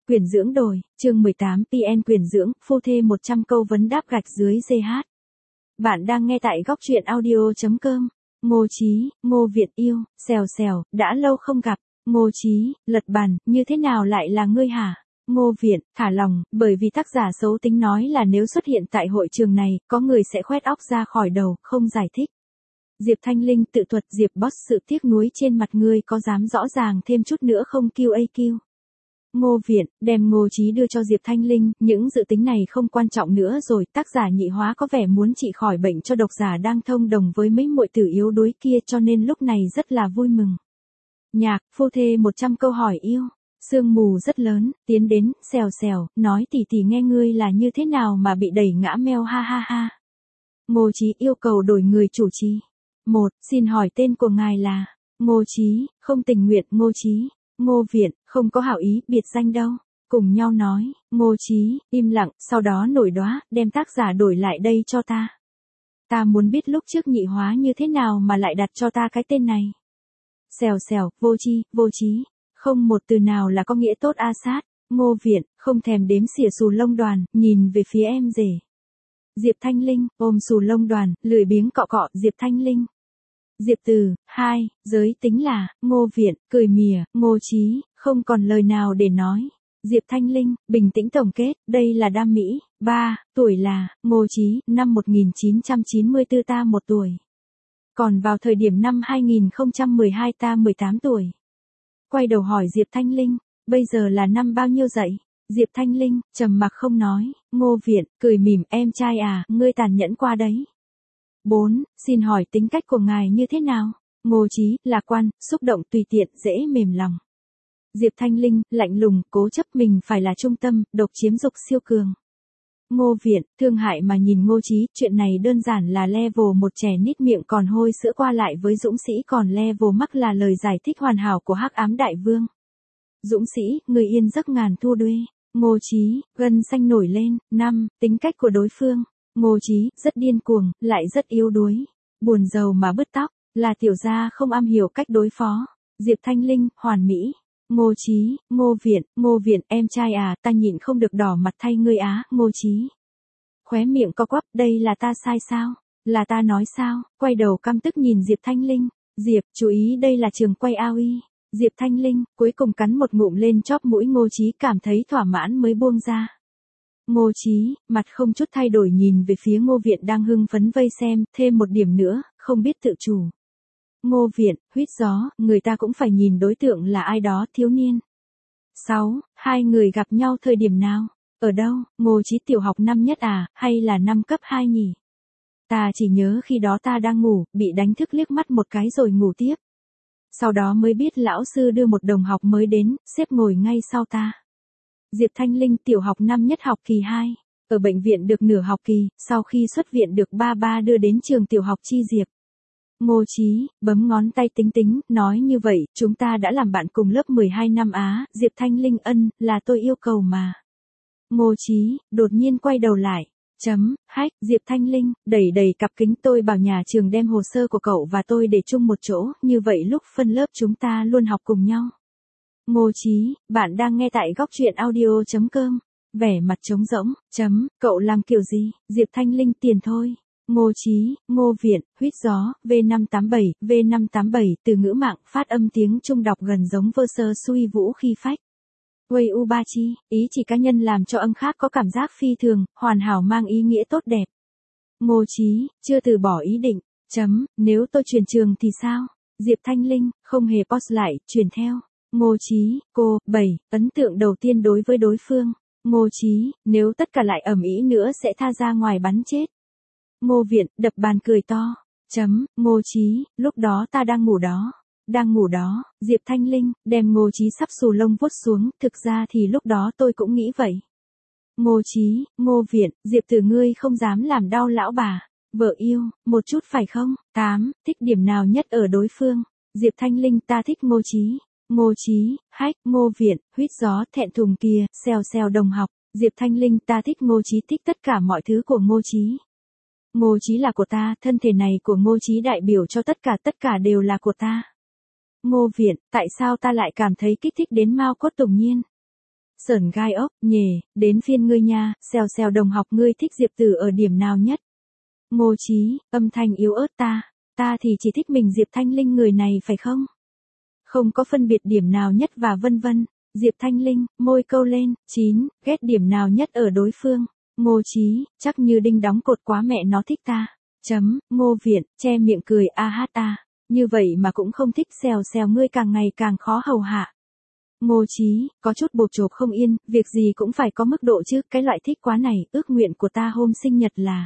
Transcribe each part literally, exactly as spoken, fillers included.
Quyền dưỡng đồi, chương mười tám pê en quyền dưỡng, phu thê một trăm câu vấn đáp gạch dưới giê hát. Bạn đang nghe tại góc truyện audio chấm com. Ngô Chí, Ngô Viện yêu, xèo xèo, đã lâu không gặp. Ngô Chí, lật bàn, như thế nào lại là ngươi hả? Ngô Viện, thả lòng, bởi vì tác giả xấu tính nói là nếu xuất hiện tại hội trường này, có người sẽ khoét óc ra khỏi đầu, không giải thích. Diệp Thanh Linh tự thuật Diệp Boss sự tiếc nuối trên mặt ngươi có dám rõ ràng thêm chút nữa không kiu a kiu. Ngô Viện, đem Ngô Chí đưa cho Diệp Thanh Linh, những dự tính này không quan trọng nữa rồi, tác giả nhị hóa có vẻ muốn trị khỏi bệnh cho độc giả đang thông đồng với mấy muội tử yếu đuối kia cho nên lúc này rất là vui mừng. Nhạc, phu thê một trăm câu hỏi yêu, sương mù rất lớn, tiến đến, xèo xèo, nói tỷ tỷ nghe ngươi là như thế nào mà bị đẩy ngã meo ha ha ha. Ngô Chí yêu cầu đổi người chủ trì. Một, xin hỏi tên của ngài là? Ngô Chí, không tình nguyện. Ngô Chí. Ngô Viện, không có hảo ý, biệt danh đâu. Cùng nhau nói, Ngô Chí, im lặng, sau đó nổi đoá, đem tác giả đổi lại đây cho ta. Ta muốn biết lúc trước nhị hóa như thế nào mà lại đặt cho ta cái tên này. Xèo xèo, vô chi, vô trí, không một từ nào là có nghĩa tốt a sát. Ngô Viện, không thèm đếm xỉa xù lông đoàn, nhìn về phía em rể. Diệp Thanh Linh, ôm xù lông đoàn, lười biếng cọ cọ, Diệp Thanh Linh. Diệp Từ, hai, giới tính là, Ngô Viện, cười mỉa, Ngô Chí, không còn lời nào để nói. Diệp Thanh Linh, bình tĩnh tổng kết, đây là đam mỹ. Ba, tuổi là, Ngô Chí, năm một nghìn chín trăm chín mươi tư ta một tuổi. Còn vào thời điểm năm hai nghìn không trăm mười hai ta mười tám tuổi. Quay đầu hỏi Diệp Thanh Linh, bây giờ là năm bao nhiêu dậy? Diệp Thanh Linh, trầm mặc không nói. Ngô Viện, cười mỉm, em trai à, ngươi tàn nhẫn qua đấy. Bốn, xin hỏi tính cách của ngài như thế nào? Ngô Chí, lạc quan, xúc động tùy tiện, dễ mềm lòng. Diệp Thanh Linh, lạnh lùng, cố chấp mình phải là trung tâm, độc chiếm dục siêu cường. Ngô Viện, thương hại mà nhìn Ngô Chí, chuyện này đơn giản là level một trẻ nít miệng còn hôi sữa qua lại với Dũng Sĩ còn level mắc là lời giải thích hoàn hảo của Hắc Ám Đại Vương. Dũng Sĩ, người yên giấc ngàn thu đuê. Ngô Chí, gân xanh nổi lên. Năm, tính cách của đối phương. Ngô Chí, rất điên cuồng, lại rất yếu đuối. Buồn rầu mà bứt tóc, là tiểu gia không am hiểu cách đối phó. Diệp Thanh Linh, hoàn mỹ. Ngô Chí, Ngô Viện, Ngô Viện, em trai à, ta nhịn không được đỏ mặt thay ngươi á. Ngô Chí. Khóe miệng co quắp, đây là ta sai sao? Là ta nói sao? Quay đầu căm tức nhìn Diệp Thanh Linh. Diệp, chú ý đây là trường quay a o i. Diệp Thanh Linh, cuối cùng cắn một ngụm lên chóp mũi Ngô Chí cảm thấy thỏa mãn mới buông ra. Ngô Chí, mặt không chút thay đổi nhìn về phía Ngô Viện đang hưng phấn vây xem, thêm một điểm nữa, không biết tự chủ. Ngô Viện, huýt gió, người ta cũng phải nhìn đối tượng là ai đó, thiếu niên. Sáu, hai người gặp nhau thời điểm nào? Ở đâu? Ngô Chí, tiểu học năm nhất à, hay là năm cấp hai nhỉ? Ta chỉ nhớ khi đó ta đang ngủ, bị đánh thức liếc mắt một cái rồi ngủ tiếp. Sau đó mới biết lão sư đưa một đồng học mới đến, xếp ngồi ngay sau ta. Diệp Thanh Linh, tiểu học năm nhất học kỳ hai, ở bệnh viện được nửa học kỳ, sau khi xuất viện được ba ba đưa đến trường tiểu học Chi Diệp. Ngô Chí, bấm ngón tay tính tính, nói như vậy, chúng ta đã làm bạn cùng lớp mười hai năm á. Diệp Thanh Linh, ân, là tôi yêu cầu mà. Ngô Chí, đột nhiên quay đầu lại. Chấm, hách, Diệp Thanh Linh, đẩy đầy cặp kính, tôi bảo nhà trường đem hồ sơ của cậu và tôi để chung một chỗ, như vậy lúc phân lớp chúng ta luôn học cùng nhau. Ngô Chí, bạn đang nghe tại góc truyện audio chấm com. Vẻ mặt trống rỗng, chấm, cậu làm kiểu gì? Diệp Thanh Linh, tiền thôi. Ngô Chí, Ngô Viện, huýt gió, V năm tám bảy, V năm tám bảy, từ ngữ mạng, phát âm tiếng Trung đọc gần giống vơ sơ suy vũ khi phách. Quay u ba chi, ý chỉ cá nhân làm cho âm khác có cảm giác phi thường, hoàn hảo mang ý nghĩa tốt đẹp. Ngô Chí, chưa từ bỏ ý định, chấm, nếu tôi chuyển trường thì sao? Diệp Thanh Linh, không hề pause lại, chuyển theo. Ngô Chí, cô, bảy, ấn tượng đầu tiên đối với đối phương. Ngô Chí, nếu tất cả lại ầm ĩ nữa sẽ tha ra ngoài bắn chết. Ngô Viện, đập bàn cười to. Chấm, Ngô Chí, lúc đó ta đang ngủ đó. Đang ngủ đó, Diệp Thanh Linh, đem Ngô Chí sắp xù lông vuốt xuống, thực ra thì lúc đó tôi cũng nghĩ vậy. Ngô Chí, Ngô Viện, Diệp Từ ngươi không dám làm đau lão bà, vợ yêu, một chút phải không? Tám, thích điểm nào nhất ở đối phương? Diệp Thanh Linh, ta thích Ngô Chí. Ngô Chí, hách, Ngô Viện, huýt gió, thẹn thùng kìa, xèo xèo đồng học. Diệp Thanh Linh, ta thích Ngô Chí, thích tất cả mọi thứ của Ngô Chí. Ngô Chí là của ta, thân thể này của Ngô Chí đại biểu cho tất cả, tất cả đều là của ta. Ngô Viện, tại sao ta lại cảm thấy kích thích đến Mao Cốt Tùng Nhiên? Sởn gai ốc, nhề, đến phiên ngươi nha, xèo xèo đồng học ngươi thích Diệp Tử ở điểm nào nhất? Ngô Chí, âm thanh yếu ớt ta, ta thì chỉ thích mình Diệp Thanh Linh người này phải không? Không có phân biệt điểm nào nhất và vân vân. Diệp Thanh Linh, môi câu lên, chín, ghét điểm nào nhất ở đối phương. Ngô Chí, chắc như đinh đóng cột quá mẹ nó thích ta. Chấm, Ngô Viện, che miệng cười a hát ta. Như vậy mà cũng không thích xèo xèo ngươi càng ngày càng khó hầu hạ. Ngô Chí, có chút bột chộp không yên, việc gì cũng phải có mức độ chứ, cái loại thích quá này, ước nguyện của ta hôm sinh nhật là.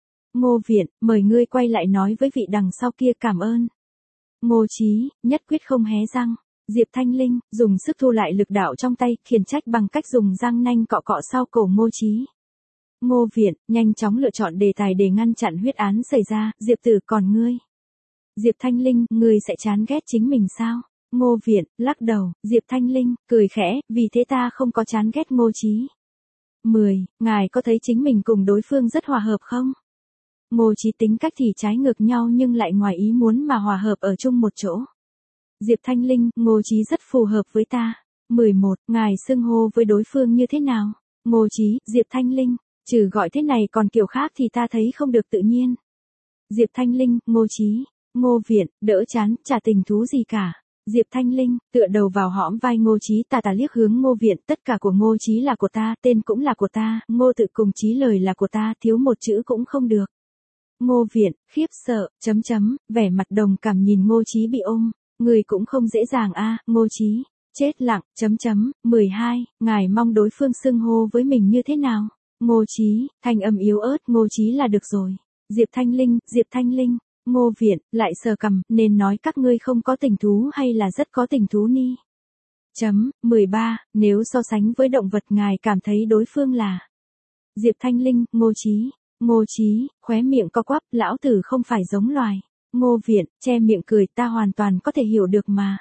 Ngô Viện, mời ngươi quay lại nói với vị đằng sau kia cảm ơn. Ngô Chí, nhất quyết không hé răng. Diệp Thanh Linh, dùng sức thu lại lực đạo trong tay, khiển trách bằng cách dùng răng nanh cọ cọ sau cổ Ngô Chí. Ngô Viện, nhanh chóng lựa chọn đề tài để ngăn chặn huyết án xảy ra, Diệp Tử còn ngươi. Diệp Thanh Linh, ngươi sẽ chán ghét chính mình sao? Ngô Viện, lắc đầu, Diệp Thanh Linh, cười khẽ, vì thế ta không có chán ghét Ngô Chí. mười. Ngài có thấy chính mình cùng đối phương rất hòa hợp không? Ngô Chí tính cách thì trái ngược nhau nhưng lại ngoài ý muốn mà hòa hợp ở chung một chỗ. Diệp Thanh Linh, Ngô Chí rất phù hợp với ta. mười một. Ngài xưng hô với đối phương như thế nào? Ngô Chí, Diệp Thanh Linh, trừ gọi thế này còn kiểu khác thì ta thấy không được tự nhiên. Diệp Thanh Linh, Ngô Chí, Ngô Viện, đỡ chán, chả tình thú gì cả. Diệp Thanh Linh, tựa đầu vào hõm vai Ngô Chí tà tà liếc hướng Ngô Viện, tất cả của Ngô Chí là của ta, tên cũng là của ta, Ngô tự cùng Chí lời là của ta, thiếu một chữ cũng không được. Ngô Viện, khiếp sợ, chấm chấm, vẻ mặt đồng cảm nhìn Ngô Chí bị ôm, người cũng không dễ dàng a, Ngô Chí, chết lặng, chấm chấm, mười hai, ngài mong đối phương xưng hô với mình như thế nào? Ngô Chí, thanh âm yếu ớt, Ngô Chí là được rồi. Diệp Thanh Linh, Diệp Thanh Linh, Ngô Viện, lại sờ cằm, nên nói các ngươi không có tình thú hay là rất có tình thú ni? Chấm, mười ba, nếu so sánh với động vật ngài cảm thấy đối phương là. Diệp Thanh Linh, Ngô Chí, Ngô Chí, khóe miệng co quắp, lão tử không phải giống loài. Ngô Viện, che miệng cười, ta hoàn toàn có thể hiểu được mà.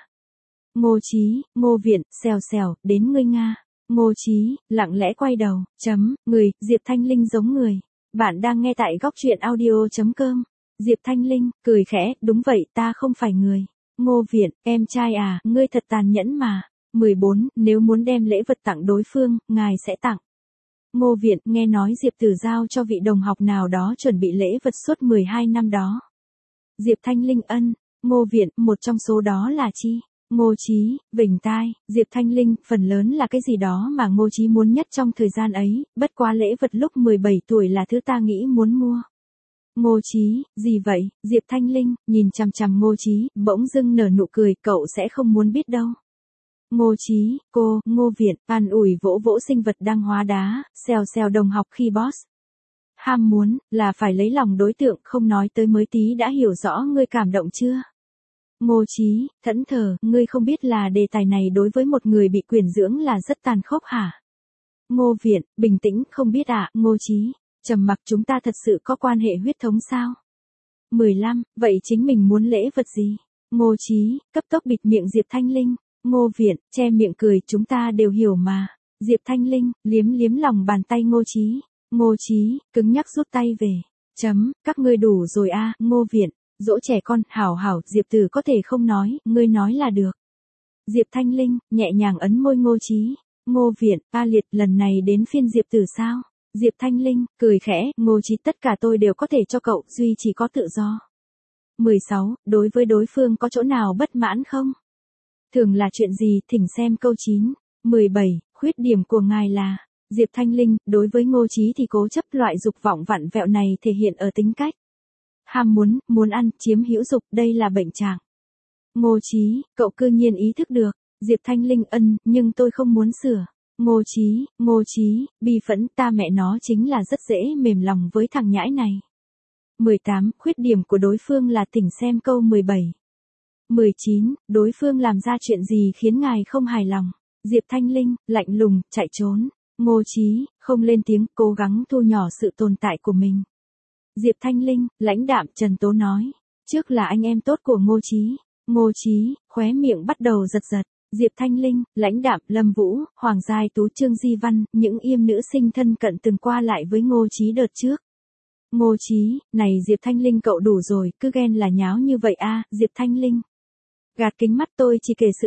Ngô Chí, Ngô Viện, xèo xèo, đến ngươi Nga. Ngô Chí, lặng lẽ quay đầu, chấm, người, Diệp Thanh Linh giống người. Bạn đang nghe tại góc truyện audio.com. Diệp Thanh Linh, cười khẽ, đúng vậy, ta không phải người. Ngô Viện, em trai à, ngươi thật tàn nhẫn mà. mười bốn, nếu muốn đem lễ vật tặng đối phương, ngài sẽ tặng. Ngô Viện, nghe nói Diệp Tử giao cho vị đồng học nào đó chuẩn bị lễ vật suốt mười hai năm đó. Diệp Thanh Linh ân. Ngô Viện, một trong số đó là chi? Ngô Chí, vểnh tai, Diệp Thanh Linh, phần lớn là cái gì đó mà Ngô Chí muốn nhất trong thời gian ấy, bất quá lễ vật lúc mười bảy tuổi là thứ ta nghĩ muốn mua. Ngô Chí, gì vậy? Diệp Thanh Linh, nhìn chằm chằm Ngô Chí, bỗng dưng nở nụ cười, cậu sẽ không muốn biết đâu. Ngô Chí, cô, Ngô Viện, an ủi vỗ vỗ sinh vật đang hóa đá, xèo xèo đồng học khi boss. Ham muốn, là phải lấy lòng đối tượng, không nói tới mới tí đã hiểu rõ ngươi cảm động chưa? Ngô Chí, thẫn thờ, ngươi không biết là đề tài này đối với một người bị quyền dưỡng là rất tàn khốc hả? Ngô Viện, bình tĩnh, không biết à, Ngô Chí, trầm mặc, chúng ta thật sự có quan hệ huyết thống sao? mười lăm, vậy chính mình muốn lễ vật gì? Ngô Chí, cấp tốc bịt miệng Diệp Thanh Linh. Ngô Viện, che miệng cười, chúng ta đều hiểu mà. Diệp Thanh Linh, liếm liếm lòng bàn tay Ngô Chí. Ngô Chí, cứng nhắc rút tay về. Chấm, các ngươi đủ rồi a, Ngô Viện, dỗ trẻ con, hảo hảo, Diệp Tử có thể không nói, ngươi nói là được. Diệp Thanh Linh, nhẹ nhàng ấn môi Ngô Chí. Ngô Viện, a liệt, lần này đến phiên Diệp Tử sao? Diệp Thanh Linh, cười khẽ, Ngô Chí, tất cả tôi đều có thể cho cậu, duy chỉ có tự do. mười sáu, đối với đối phương có chỗ nào bất mãn không? Thường là chuyện gì, thỉnh xem câu chín. mười bảy, khuyết điểm của ngài là. Diệp Thanh Linh, đối với Ngô Chí thì cố chấp, loại dục vọng vặn vẹo này thể hiện ở tính cách. Ham muốn, muốn ăn, chiếm hữu dục, đây là bệnh trạng. Ngô Chí, cậu cư nhiên ý thức được. Diệp Thanh Linh ân, nhưng tôi không muốn sửa. Ngô Chí, Ngô Chí, bi phẫn, ta mẹ nó chính là rất dễ mềm lòng với thằng nhãi này. mười tám, khuyết điểm của đối phương là, thỉnh xem câu mười bảy. mười chín, đối phương làm ra chuyện gì khiến ngài không hài lòng? Diệp Thanh Linh, lạnh lùng, chạy trốn. Ngô Chí, không lên tiếng, cố gắng thu nhỏ sự tồn tại của mình. Diệp Thanh Linh, lãnh đạm, Trần Tố nói. Trước là anh em tốt của Ngô Chí. Ngô Chí, khóe miệng bắt đầu giật giật. Diệp Thanh Linh, lãnh đạm, Lâm Vũ, Hoàng Giai Tú, Trương Di Văn, những yêm nữ sinh thân cận từng qua lại với Ngô Chí đợt trước. Ngô Chí, này Diệp Thanh Linh cậu đủ rồi, cứ ghen là nháo như vậy a, Diệp Thanh Linh. Gạt kính mắt, tôi chỉ kể sự thật.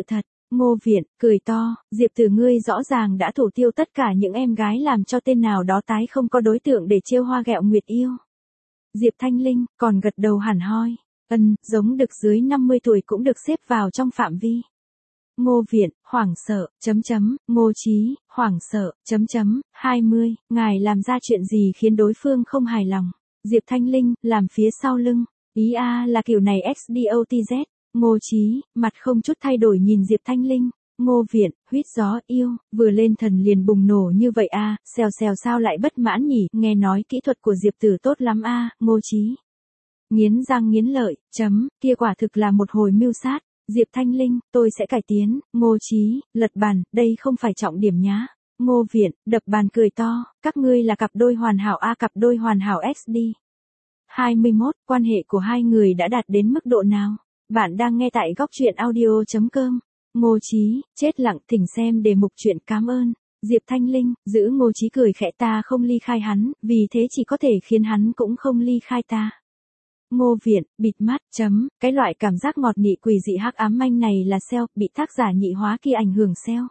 Ngô Viện, cười to, Diệp Tử ngươi rõ ràng đã thủ tiêu tất cả những em gái làm cho tên nào đó tái không có đối tượng để trêu hoa ghẹo nguyệt yêu. Diệp Thanh Linh, còn gật đầu hẳn hoi, ân, giống được dưới năm mươi tuổi cũng được xếp vào trong phạm vi. Ngô Viện, hoảng sợ, chấm chấm, Ngô Chí, hoảng sợ, chấm chấm, hai mươi, ngài làm ra chuyện gì khiến đối phương không hài lòng. Diệp Thanh Linh, làm phía sau lưng, ý a là kiểu này xdotz. Ngô Chí, mặt không chút thay đổi nhìn Diệp Thanh Linh. Ngô Viện, huýt gió yêu, vừa lên thần liền bùng nổ như vậy a, xèo xèo sao lại bất mãn nhỉ, nghe nói kỹ thuật của Diệp Tử tốt lắm a, Ngô Chí. Nghiến răng nghiến lợi, chấm, kia quả thực là một hồi mưu sát. Diệp Thanh Linh, tôi sẽ cải tiến. Ngô Chí, lật bàn, đây không phải trọng điểm nhá. Ngô Viện, đập bàn cười to, các ngươi là cặp đôi hoàn hảo a, cặp đôi hoàn hảo xd. hai mươi mốt, quan hệ của hai người đã đạt đến mức độ nào? Bạn đang nghe tại góc truyện audio.com. Ngô Chí, chết lặng, thỉnh xem đề mục truyện, cảm ơn. Diệp Thanh Linh, giữ Ngô Chí cười khẽ, ta không ly khai hắn, vì thế chỉ có thể khiến hắn cũng không ly khai ta. Ngô Viện, bịt mắt, chấm, cái loại cảm giác ngọt nị quỷ dị hắc ám manh này là seo, bị tác giả nhị hóa kia ảnh hưởng seo.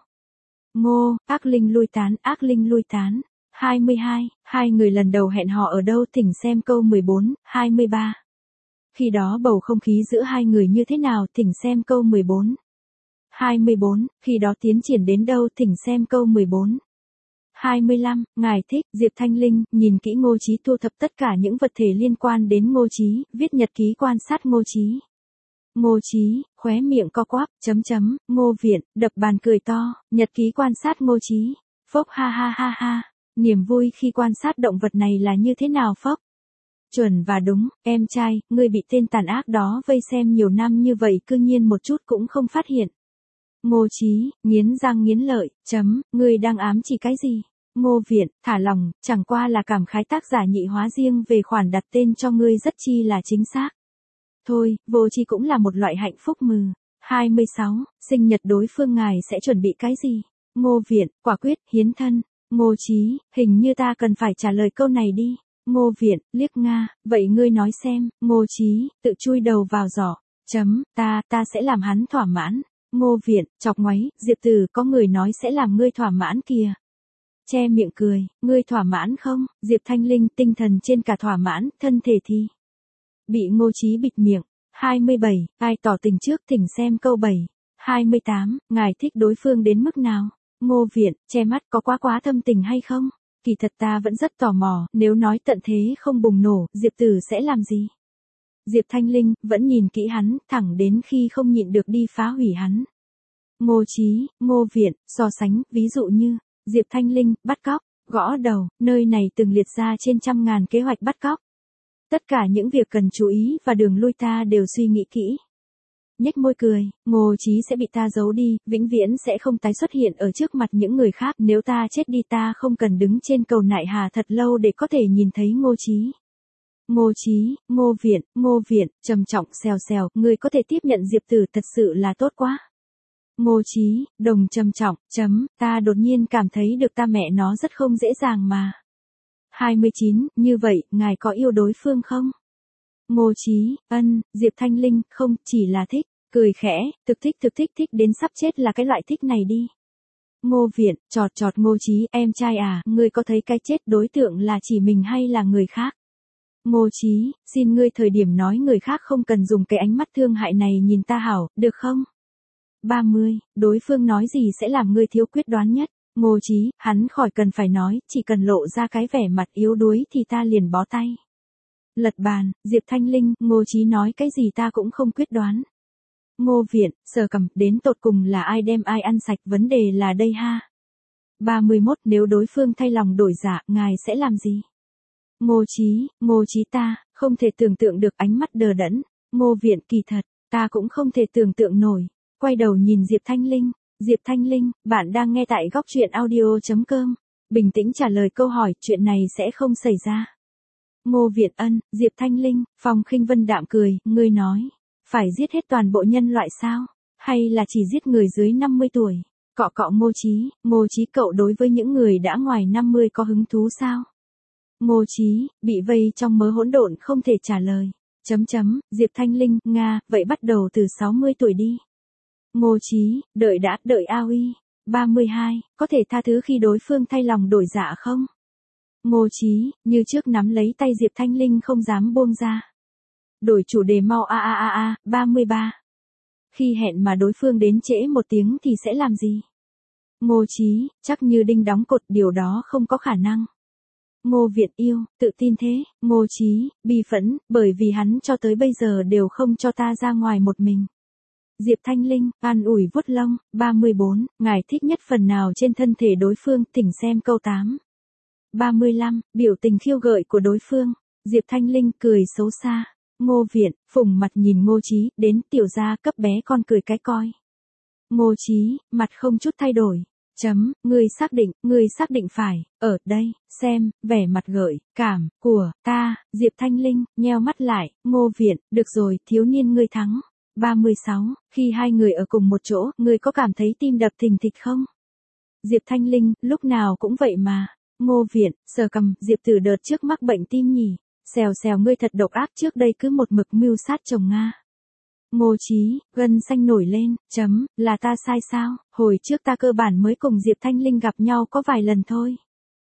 Ngô, ác linh lui tán, ác linh lui tán. hai mươi hai, hai người lần đầu hẹn hò ở đâu, thỉnh xem câu mười bốn, hai mươi ba. Khi đó bầu không khí giữa hai người như thế nào, thỉnh xem câu mười bốn. hai mươi bốn, khi đó tiến triển đến đâu, thỉnh xem câu mười bốn. hai mươi lăm, ngài thích. Diệp Thanh Linh, nhìn kỹ Ngô Chí thu thập tất cả những vật thể liên quan đến Ngô Chí, viết nhật ký quan sát Ngô Chí. Ngô Chí, khóe miệng co quắp, chấm chấm, Ngô Viện, đập bàn cười to, nhật ký quan sát Ngô Chí. Phốc ha ha ha ha, niềm vui khi quan sát động vật này là như thế nào phốc? Chuẩn và đúng, em trai, ngươi bị tên tàn ác đó vây xem nhiều năm như vậy cư nhiên một chút cũng không phát hiện. Ngô Chí, nghiến răng nghiến lợi, chấm, ngươi đang ám chỉ cái gì? Ngô Viện, thả lòng, chẳng qua là cảm khái tác giả nhị hóa riêng về khoản đặt tên cho ngươi rất chi là chính xác. Thôi, vô chi cũng là một loại hạnh phúc mừ. hai mươi sáu, sinh nhật đối phương ngài sẽ chuẩn bị cái gì? Ngô Viện, quả quyết, hiến thân. Ngô Chí, hình như ta cần phải trả lời câu này đi. Ngô Viện, liếc Nga, vậy ngươi nói xem. Ngô Chí, tự chui đầu vào giỏ. Chấm, ta, ta sẽ làm hắn thỏa mãn. Ngô Viện, chọc ngoáy, Diệp Tử có người nói sẽ làm ngươi thỏa mãn kìa. Che miệng cười, ngươi thỏa mãn không? Diệp Thanh Linh, tinh thần trên cả thỏa mãn, thân thể thì bị Ngô Chí bịt miệng. hai mươi bảy, ai tỏ tình trước, thỉnh xem câu bảy. hai mươi tám, ngài thích đối phương đến mức nào? Ngô Viện, che mắt, có quá quá thâm tình hay không? Kỳ thật ta vẫn rất tò mò, nếu nói tận thế không bùng nổ, Diệp Tử sẽ làm gì? Diệp Thanh Linh, vẫn nhìn kỹ hắn, thẳng đến khi không nhịn được đi phá hủy hắn. Ngô Chí, Ngô Viện, so sánh, ví dụ như, Diệp Thanh Linh, bắt cóc, gõ đầu, nơi này từng liệt ra trên trăm ngàn kế hoạch bắt cóc. Tất cả những việc cần chú ý và đường lui ta đều suy nghĩ kỹ. Nhếch môi cười, Ngô Chí sẽ bị ta giấu đi, vĩnh viễn sẽ không tái xuất hiện ở trước mặt những người khác, nếu ta chết đi ta không cần đứng trên cầu nại hà thật lâu để có thể nhìn thấy Ngô Chí. Ngô Chí, Ngô Viện, Ngô Viện, trầm trọng, xèo xèo, người có thể tiếp nhận Diệp Tử thật sự là tốt quá. Ngô Chí, đồng trầm trọng, chấm, ta đột nhiên cảm thấy được ta mẹ nó rất không dễ dàng mà. hai mươi chín, như vậy, ngài có yêu đối phương không? Ngô Chí, ân, Diệp Thanh Linh, không, chỉ là thích, cười khẽ, thực thích thực thích thích đến sắp chết là cái loại thích này đi. Ngô Viện, chọt chọt Ngô Chí, em trai à, ngươi có thấy cái chết đối tượng là chỉ mình hay là người khác? Ngô Chí, xin ngươi thời điểm nói người khác không cần dùng cái ánh mắt thương hại này nhìn ta hảo, được không? ba mươi, đối phương nói gì sẽ làm ngươi thiếu quyết đoán nhất? Ngô Chí, hắn khỏi cần phải nói, chỉ cần lộ ra cái vẻ mặt yếu đuối thì ta liền bó tay. Lật bàn, Diệp Thanh Linh, Ngô Chí nói cái gì ta cũng không quyết đoán. Ngô Viện, sờ cằm, đến tột cùng là ai đem ai ăn sạch, vấn đề là đây ha. ba mươi mốt, nếu đối phương thay lòng đổi dạ, ngài sẽ làm gì? Ngô Chí, Ngô Chí ta, không thể tưởng tượng được, ánh mắt đờ đẫn. Ngô Viện, kỳ thật, ta cũng không thể tưởng tượng nổi. Quay đầu nhìn Diệp Thanh Linh. Diệp Thanh Linh, bạn đang nghe tại góc truyện audio.com. Bình tĩnh trả lời câu hỏi, chuyện này sẽ không xảy ra. Ngô Viện, ân, Diệp Thanh Linh, Phong Khinh Vân đạm cười, ngươi nói, phải giết hết toàn bộ nhân loại sao? Hay là chỉ giết người dưới năm mươi tuổi? Cọ cọ Ngô Chí, Ngô Chí cậu đối với những người đã ngoài năm mươi có hứng thú sao? Ngô Chí, bị vây trong mớ hỗn độn không thể trả lời. Chấm chấm, Diệp Thanh Linh, Nga, vậy bắt đầu từ sáu mươi tuổi đi. Ngô Chí, đợi đã, đợi A Uy. ba mươi hai, có thể tha thứ khi đối phương thay lòng đổi dạ không? Ngô Chí, như trước nắm lấy tay Diệp Thanh Linh không dám buông ra. Đổi chủ đề mau a a a a, ba mươi ba. Khi hẹn mà đối phương đến trễ một tiếng thì sẽ làm gì? Ngô Chí, chắc như đinh đóng cột, điều đó không có khả năng. Ngô Việt Yêu, tự tin thế. Ngô Chí, bi phẫn, bởi vì hắn cho tới bây giờ đều không cho ta ra ngoài một mình. Diệp Thanh Linh, an ủi vuốt lông. ba mươi bốn, ngài thích nhất phần nào trên thân thể đối phương, thỉnh xem câu tám. ba mươi lăm, biểu tình khiêu gợi của đối phương. Diệp Thanh Linh cười xấu xa. Ngô Viện, phủng mặt nhìn Ngô Chí, đến tiểu gia cấp bé con cười cái coi. Ngô Chí, mặt không chút thay đổi. Chấm, ngươi xác định, ngươi xác định phải, ở đây, xem, vẻ mặt gợi, cảm, của, ta, Diệp Thanh Linh, nheo mắt lại, Ngô Viện, được rồi, thiếu niên ngươi thắng. ba mươi sáu, khi hai người ở cùng một chỗ, ngươi có cảm thấy tim đập thình thịch không? Diệp Thanh Linh, lúc nào cũng vậy mà. Ngô Viện, sờ cằm, Diệp Tử đợt trước mắc bệnh tim nhỉ? Xèo xèo, ngươi thật độc ác, trước đây cứ một mực mưu sát chồng Nga. Ngô Chí, gân xanh nổi lên, chấm, là ta sai sao, hồi trước ta cơ bản mới cùng Diệp Thanh Linh gặp nhau có vài lần thôi.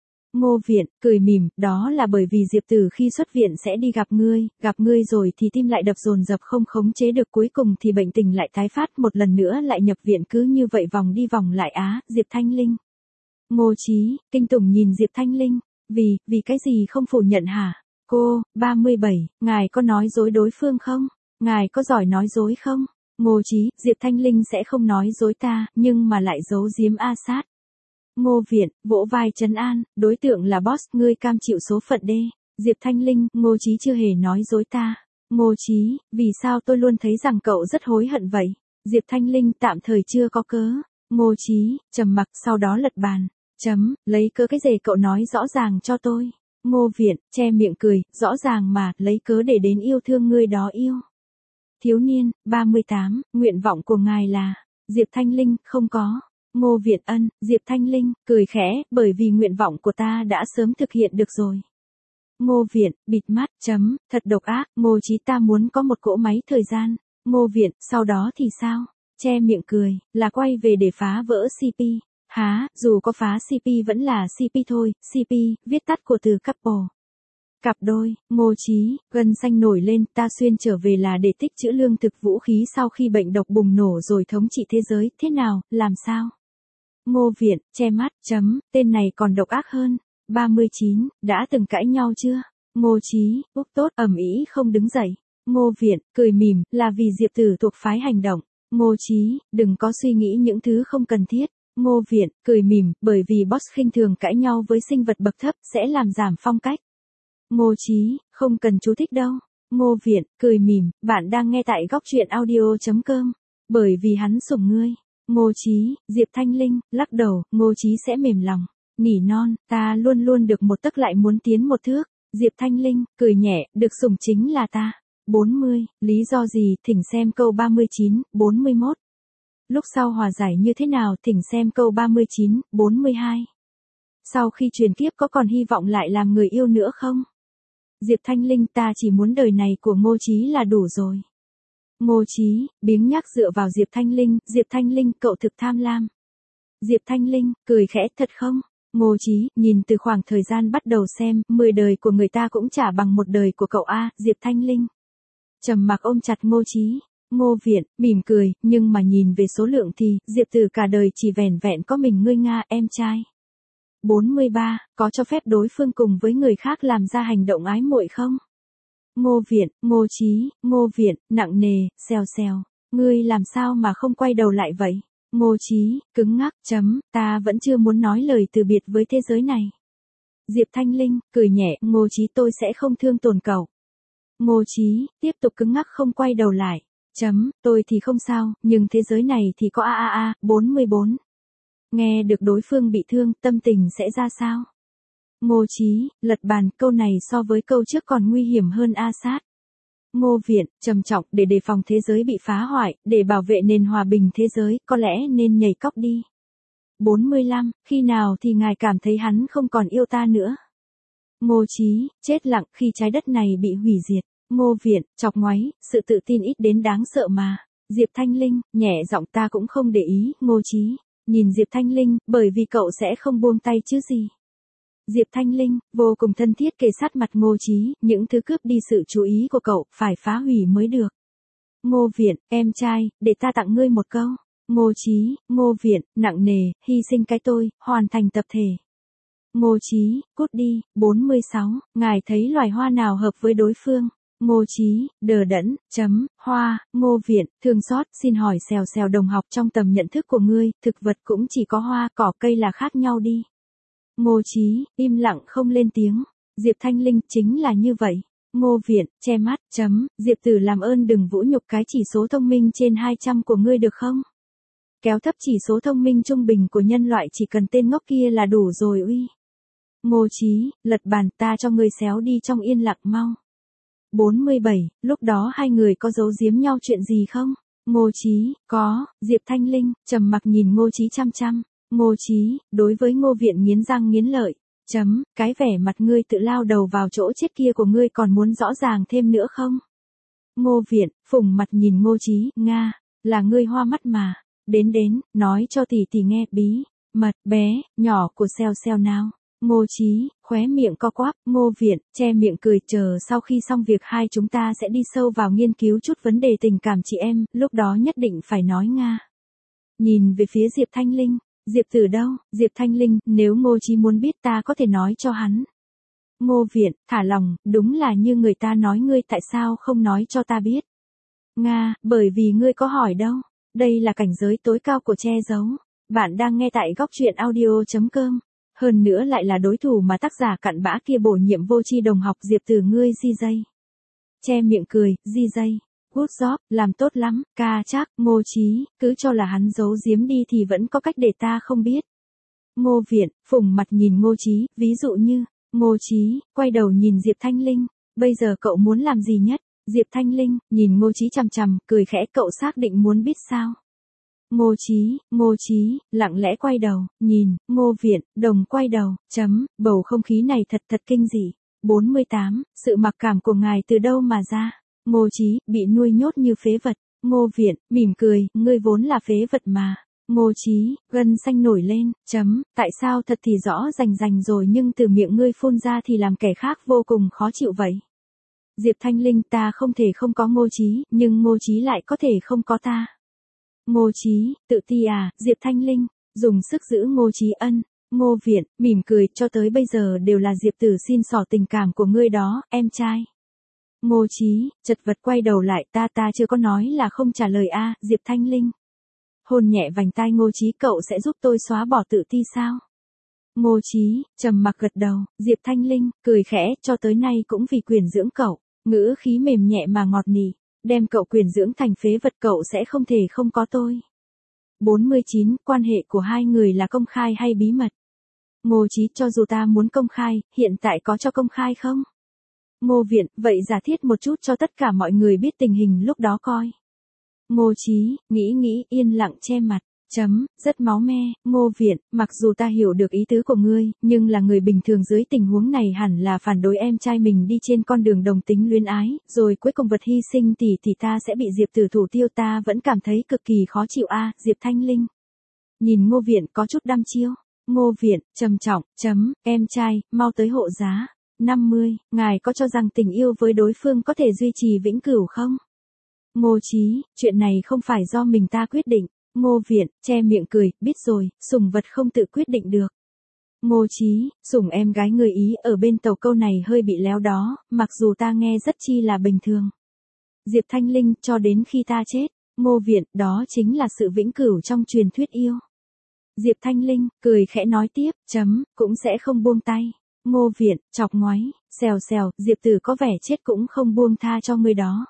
Ngô Viện, cười mỉm, đó là bởi vì Diệp Tử khi xuất viện sẽ đi gặp ngươi, gặp ngươi rồi thì tim lại đập dồn dập không khống chế được, cuối cùng thì bệnh tình lại tái phát, một lần nữa lại nhập viện, cứ như vậy vòng đi vòng lại á, Diệp Thanh Linh. Ngô Chí, kinh tủng nhìn Diệp Thanh Linh, vì, vì cái gì không phủ nhận hả? Cô, ba mươi bảy, ngài có nói dối đối phương không? Ngài có giỏi nói dối không? Ngô Chí, Diệp Thanh Linh sẽ không nói dối ta, nhưng mà lại giấu giếm A Sát. Ngô Viện, vỗ vai trấn an, đối tượng là boss, ngươi cam chịu số phận đê. Diệp Thanh Linh, Ngô Chí chưa hề nói dối ta. Ngô Chí, vì sao tôi luôn thấy rằng cậu rất hối hận vậy? Diệp Thanh Linh, tạm thời chưa có cớ. Ngô Chí, trầm mặc, sau đó lật bàn. Chấm, lấy cớ cái gì cậu nói rõ ràng cho tôi. Ngô Viện, che miệng cười, rõ ràng mà, lấy cớ để đến yêu thương ngươi đó yêu. Thiếu niên, ba mươi tám, nguyện vọng của ngài là, Diệp Thanh Linh, không có. Ngô Viện ân, Diệp Thanh Linh, cười khẽ, bởi vì nguyện vọng của ta đã sớm thực hiện được rồi. Ngô Viện, bịt mắt, chấm, thật độc ác, Ngô Chí ta muốn có một cỗ máy thời gian. Ngô Viện, sau đó thì sao? Che miệng cười, là quay về để phá vỡ xê pê. Há, dù có phá xê pê vẫn là xê pê thôi, xê pê, viết tắt của từ couple. Cặp đôi, Ngô Chí, gân xanh nổi lên, ta xuyên trở về là để tích trữ lương thực vũ khí sau khi bệnh độc bùng nổ rồi thống trị thế giới, thế nào, làm sao? Ngô Viện, che mắt, chấm, tên này còn độc ác hơn. ba mươi chín, đã từng cãi nhau chưa? Ngô Chí, úc tốt, ầm ĩ không đứng dậy. Ngô Viện, cười mỉm, là vì Diệp Tử thuộc phái hành động. Ngô Chí, đừng có suy nghĩ những thứ không cần thiết. Ngô Viện, cười mỉm, bởi vì boss khinh thường cãi nhau với sinh vật bậc thấp, sẽ làm giảm phong cách. Ngô Chí, không cần chú thích đâu. Ngô Viện, cười mỉm, bạn đang nghe tại góc truyện audio chấm com. Bởi vì hắn sủng ngươi. Ngô Chí, Diệp Thanh Linh, lắc đầu, Ngô Chí sẽ mềm lòng. Nỉ non, ta luôn luôn được một tấc lại muốn tiến một thước. Diệp Thanh Linh, cười nhẹ, được sủng chính là ta. bốn mươi, lý do gì, thỉnh xem câu ba mươi chín, bốn mươi mốt. Lúc sau hòa giải như thế nào, thỉnh xem câu ba mươi chín, bốn mươi hai. Sau khi truyền kiếp có còn hy vọng lại làm người yêu nữa không? Diệp Thanh Linh, ta chỉ muốn đời này của Ngô Chí là đủ rồi. Ngô Chí, biếng nhác dựa vào Diệp Thanh Linh, Diệp Thanh Linh, cậu thực tham lam. Diệp Thanh Linh, cười khẽ, thật không? Ngô Chí, nhìn từ khoảng thời gian bắt đầu xem, mười đời của người ta cũng chả bằng một đời của cậu a, Diệp Thanh Linh. Trầm mặc ôm chặt Ngô Chí. Ngô Viện, mỉm cười, nhưng mà nhìn về số lượng thì, Diệp Tử cả đời chỉ vẻn vẹn có mình ngươi Nga, em trai. bốn mươi ba, có cho phép đối phương cùng với người khác làm ra hành động ái muội không? Ngô Viện, Ngô Chí, Ngô Viện, nặng nề, xèo xèo, ngươi làm sao mà không quay đầu lại vậy? Ngô Chí, cứng ngắc, chấm, ta vẫn chưa muốn nói lời từ biệt với thế giới này. Diệp Thanh Linh, cười nhẹ, Ngô Chí tôi sẽ không thương tổn cậu. Ngô Chí, tiếp tục cứng ngắc không quay đầu lại. Chấm, tôi thì không sao, nhưng thế giới này thì có a a a, bốn mươi bốn. Nghe được đối phương bị thương, tâm tình sẽ ra sao? Ngô Chí, lật bàn, câu này so với câu trước còn nguy hiểm hơn A Sát. Ngô Viện, trầm trọng, để đề phòng thế giới bị phá hoại, để bảo vệ nền hòa bình thế giới, có lẽ nên nhảy cóc đi. bốn mươi lăm, khi nào thì ngài cảm thấy hắn không còn yêu ta nữa? Ngô Chí, chết lặng, khi trái đất này bị hủy diệt. Ngô Viện, chọc ngoáy, sự tự tin ít đến đáng sợ mà. Diệp Thanh Linh, nhẹ giọng ta cũng không để ý, Ngô Chí. Nhìn Diệp Thanh Linh, bởi vì cậu sẽ không buông tay chứ gì. Diệp Thanh Linh, vô cùng thân thiết kề sát mặt Ngô Chí, những thứ cướp đi sự chú ý của cậu, phải phá hủy mới được. Ngô Viện, em trai, để ta tặng ngươi một câu. Ngô Chí, Ngô Viện, nặng nề, hy sinh cái tôi, hoàn thành tập thể. Ngô Chí, cút đi. bốn mươi sáu, ngài thấy loài hoa nào hợp với đối phương? Ngô Chí, đờ đẫn, chấm, hoa, Ngô Viện, thương xót, xin hỏi xèo xèo đồng học trong tầm nhận thức của ngươi, thực vật cũng chỉ có hoa, cỏ cây là khác nhau đi. Ngô Chí, im lặng không lên tiếng. Diệp Thanh Linh, chính là như vậy. Ngô Viện, che mắt, chấm, Diệp Tử làm ơn đừng vũ nhục cái chỉ số thông minh trên hai trăm của ngươi được không? Kéo thấp chỉ số thông minh trung bình của nhân loại chỉ cần tên ngốc kia là đủ rồi uy. Ngô Chí, lật bàn ta cho ngươi xéo đi trong yên lặng mau. bốn mươi bảy, lúc đó hai người có giấu giếm nhau chuyện gì không? Ngô Chí, có, Diệp Thanh Linh, trầm mặc nhìn Ngô Chí chăm chăm. Ngô Chí, đối với Ngô Viện nghiến răng nghiến lợi. Chấm, cái vẻ mặt ngươi tự lao đầu vào chỗ chết kia của ngươi còn muốn rõ ràng thêm nữa không? Ngô Viện, phủng mặt nhìn Ngô Chí, Nga, là ngươi hoa mắt mà. Đến đến, nói cho tỷ tỷ nghe bí, mật, bé, nhỏ của xèo xèo nào. Ngô Chí, khóe miệng co quắp, Ngô Viện, che miệng cười chờ sau khi xong việc hai chúng ta sẽ đi sâu vào nghiên cứu chút vấn đề tình cảm chị em, lúc đó nhất định phải nói Nga. Nhìn về phía Diệp Thanh Linh, Diệp Tử đâu? Diệp Thanh Linh, nếu Ngô Chí muốn biết ta có thể nói cho hắn. Ngô Viện, thả lòng, đúng là như người ta nói ngươi tại sao không nói cho ta biết. Nga, bởi vì ngươi có hỏi đâu. Đây là cảnh giới tối cao của che giấu. Bạn đang nghe tại góc truyện audio.com. Hơn nữa lại là đối thủ mà tác giả cặn bã kia bổ nhiệm vô tri đồng học Diệp Tử ngươi di dây. Che miệng cười, di dây. Good job, làm tốt lắm, ca chắc, Ngô Chí, cứ cho là hắn giấu giếm đi thì vẫn có cách để ta không biết. Ngô Viện, phủng mặt nhìn Ngô Chí, ví dụ như, Ngô Chí, quay đầu nhìn Diệp Thanh Linh, bây giờ cậu muốn làm gì nhất? Diệp Thanh Linh, nhìn Ngô Chí chằm chằm, cười khẽ cậu xác định muốn biết sao? Ngô Chí, Ngô Chí, lặng lẽ quay đầu, nhìn, Ngô Viện, đồng quay đầu, chấm, bầu không khí này thật thật kinh dị. bốn mươi tám, sự mặc cảm của ngài từ đâu mà ra? Ngô Chí, bị nuôi nhốt như phế vật. Ngô Viện, mỉm cười, ngươi vốn là phế vật mà. Ngô Chí, gân xanh nổi lên, chấm, tại sao thật thì rõ rành rành rồi nhưng từ miệng ngươi phun ra thì làm kẻ khác vô cùng khó chịu vậy. Diệp Thanh Linh, ta không thể không có Ngô Chí, nhưng Ngô Chí lại có thể không có ta. Ngô Chí, tự ti à? Diệp Thanh Linh, dùng sức giữ Ngô Chí ân. Ngô Viện, mỉm cười, cho tới bây giờ đều là Diệp Tử xin xỏ tình cảm của ngươi đó, em trai. Ngô Chí, chật vật quay đầu lại, ta ta chưa có nói là không trả lời a. Diệp Thanh Linh. Hôn nhẹ vành tai Ngô Chí, cậu sẽ giúp tôi xóa bỏ tự ti sao? Ngô Chí, trầm mặc gật đầu. Diệp Thanh Linh, cười khẽ, cho tới nay cũng vì quyền dưỡng cậu, ngữ khí mềm nhẹ mà ngọt nỉ, đem cậu quyền dưỡng thành phế vật cậu sẽ không thể không có tôi. bốn mươi chín, quan hệ của hai người là công khai hay bí mật? Ngô Chí, cho dù ta muốn công khai, hiện tại có cho công khai không? Ngô Viện, vậy giả thiết một chút cho tất cả mọi người biết tình hình lúc đó coi. Ngô Chí, nghĩ nghĩ, yên lặng che mặt, chấm, rất máu me. Ngô Viện, mặc dù ta hiểu được ý tứ của ngươi, nhưng là người bình thường dưới tình huống này hẳn là phản đối em trai mình đi trên con đường đồng tính luyến ái, rồi cuối cùng vật hy sinh thì thì ta sẽ bị Diệp Tử thủ tiêu, ta vẫn cảm thấy cực kỳ khó chịu a. Diệp Thanh Linh. Nhìn Ngô Viện có chút đăm chiêu. Ngô Viện, trầm trọng, chấm, em trai, mau tới hộ giá. năm mươi, ngài có cho rằng tình yêu với đối phương có thể duy trì vĩnh cửu không? Ngô Chí, chuyện này không phải do mình ta quyết định. Ngô Viện, che miệng cười, biết rồi, sủng vật không tự quyết định được. Ngô Chí, sủng em gái người Ý ở bên tàu, câu này hơi bị léo đó, mặc dù ta nghe rất chi là bình thường. Diệp Thanh Linh, cho đến khi ta chết. Ngô Viện, đó chính là sự vĩnh cửu trong truyền thuyết yêu. Diệp Thanh Linh, cười khẽ nói tiếp, chấm, cũng sẽ không buông tay. Ngô Viện, chọc ngoáy, xèo xèo, Diệp Tử có vẻ chết cũng không buông tha cho ngươi đó.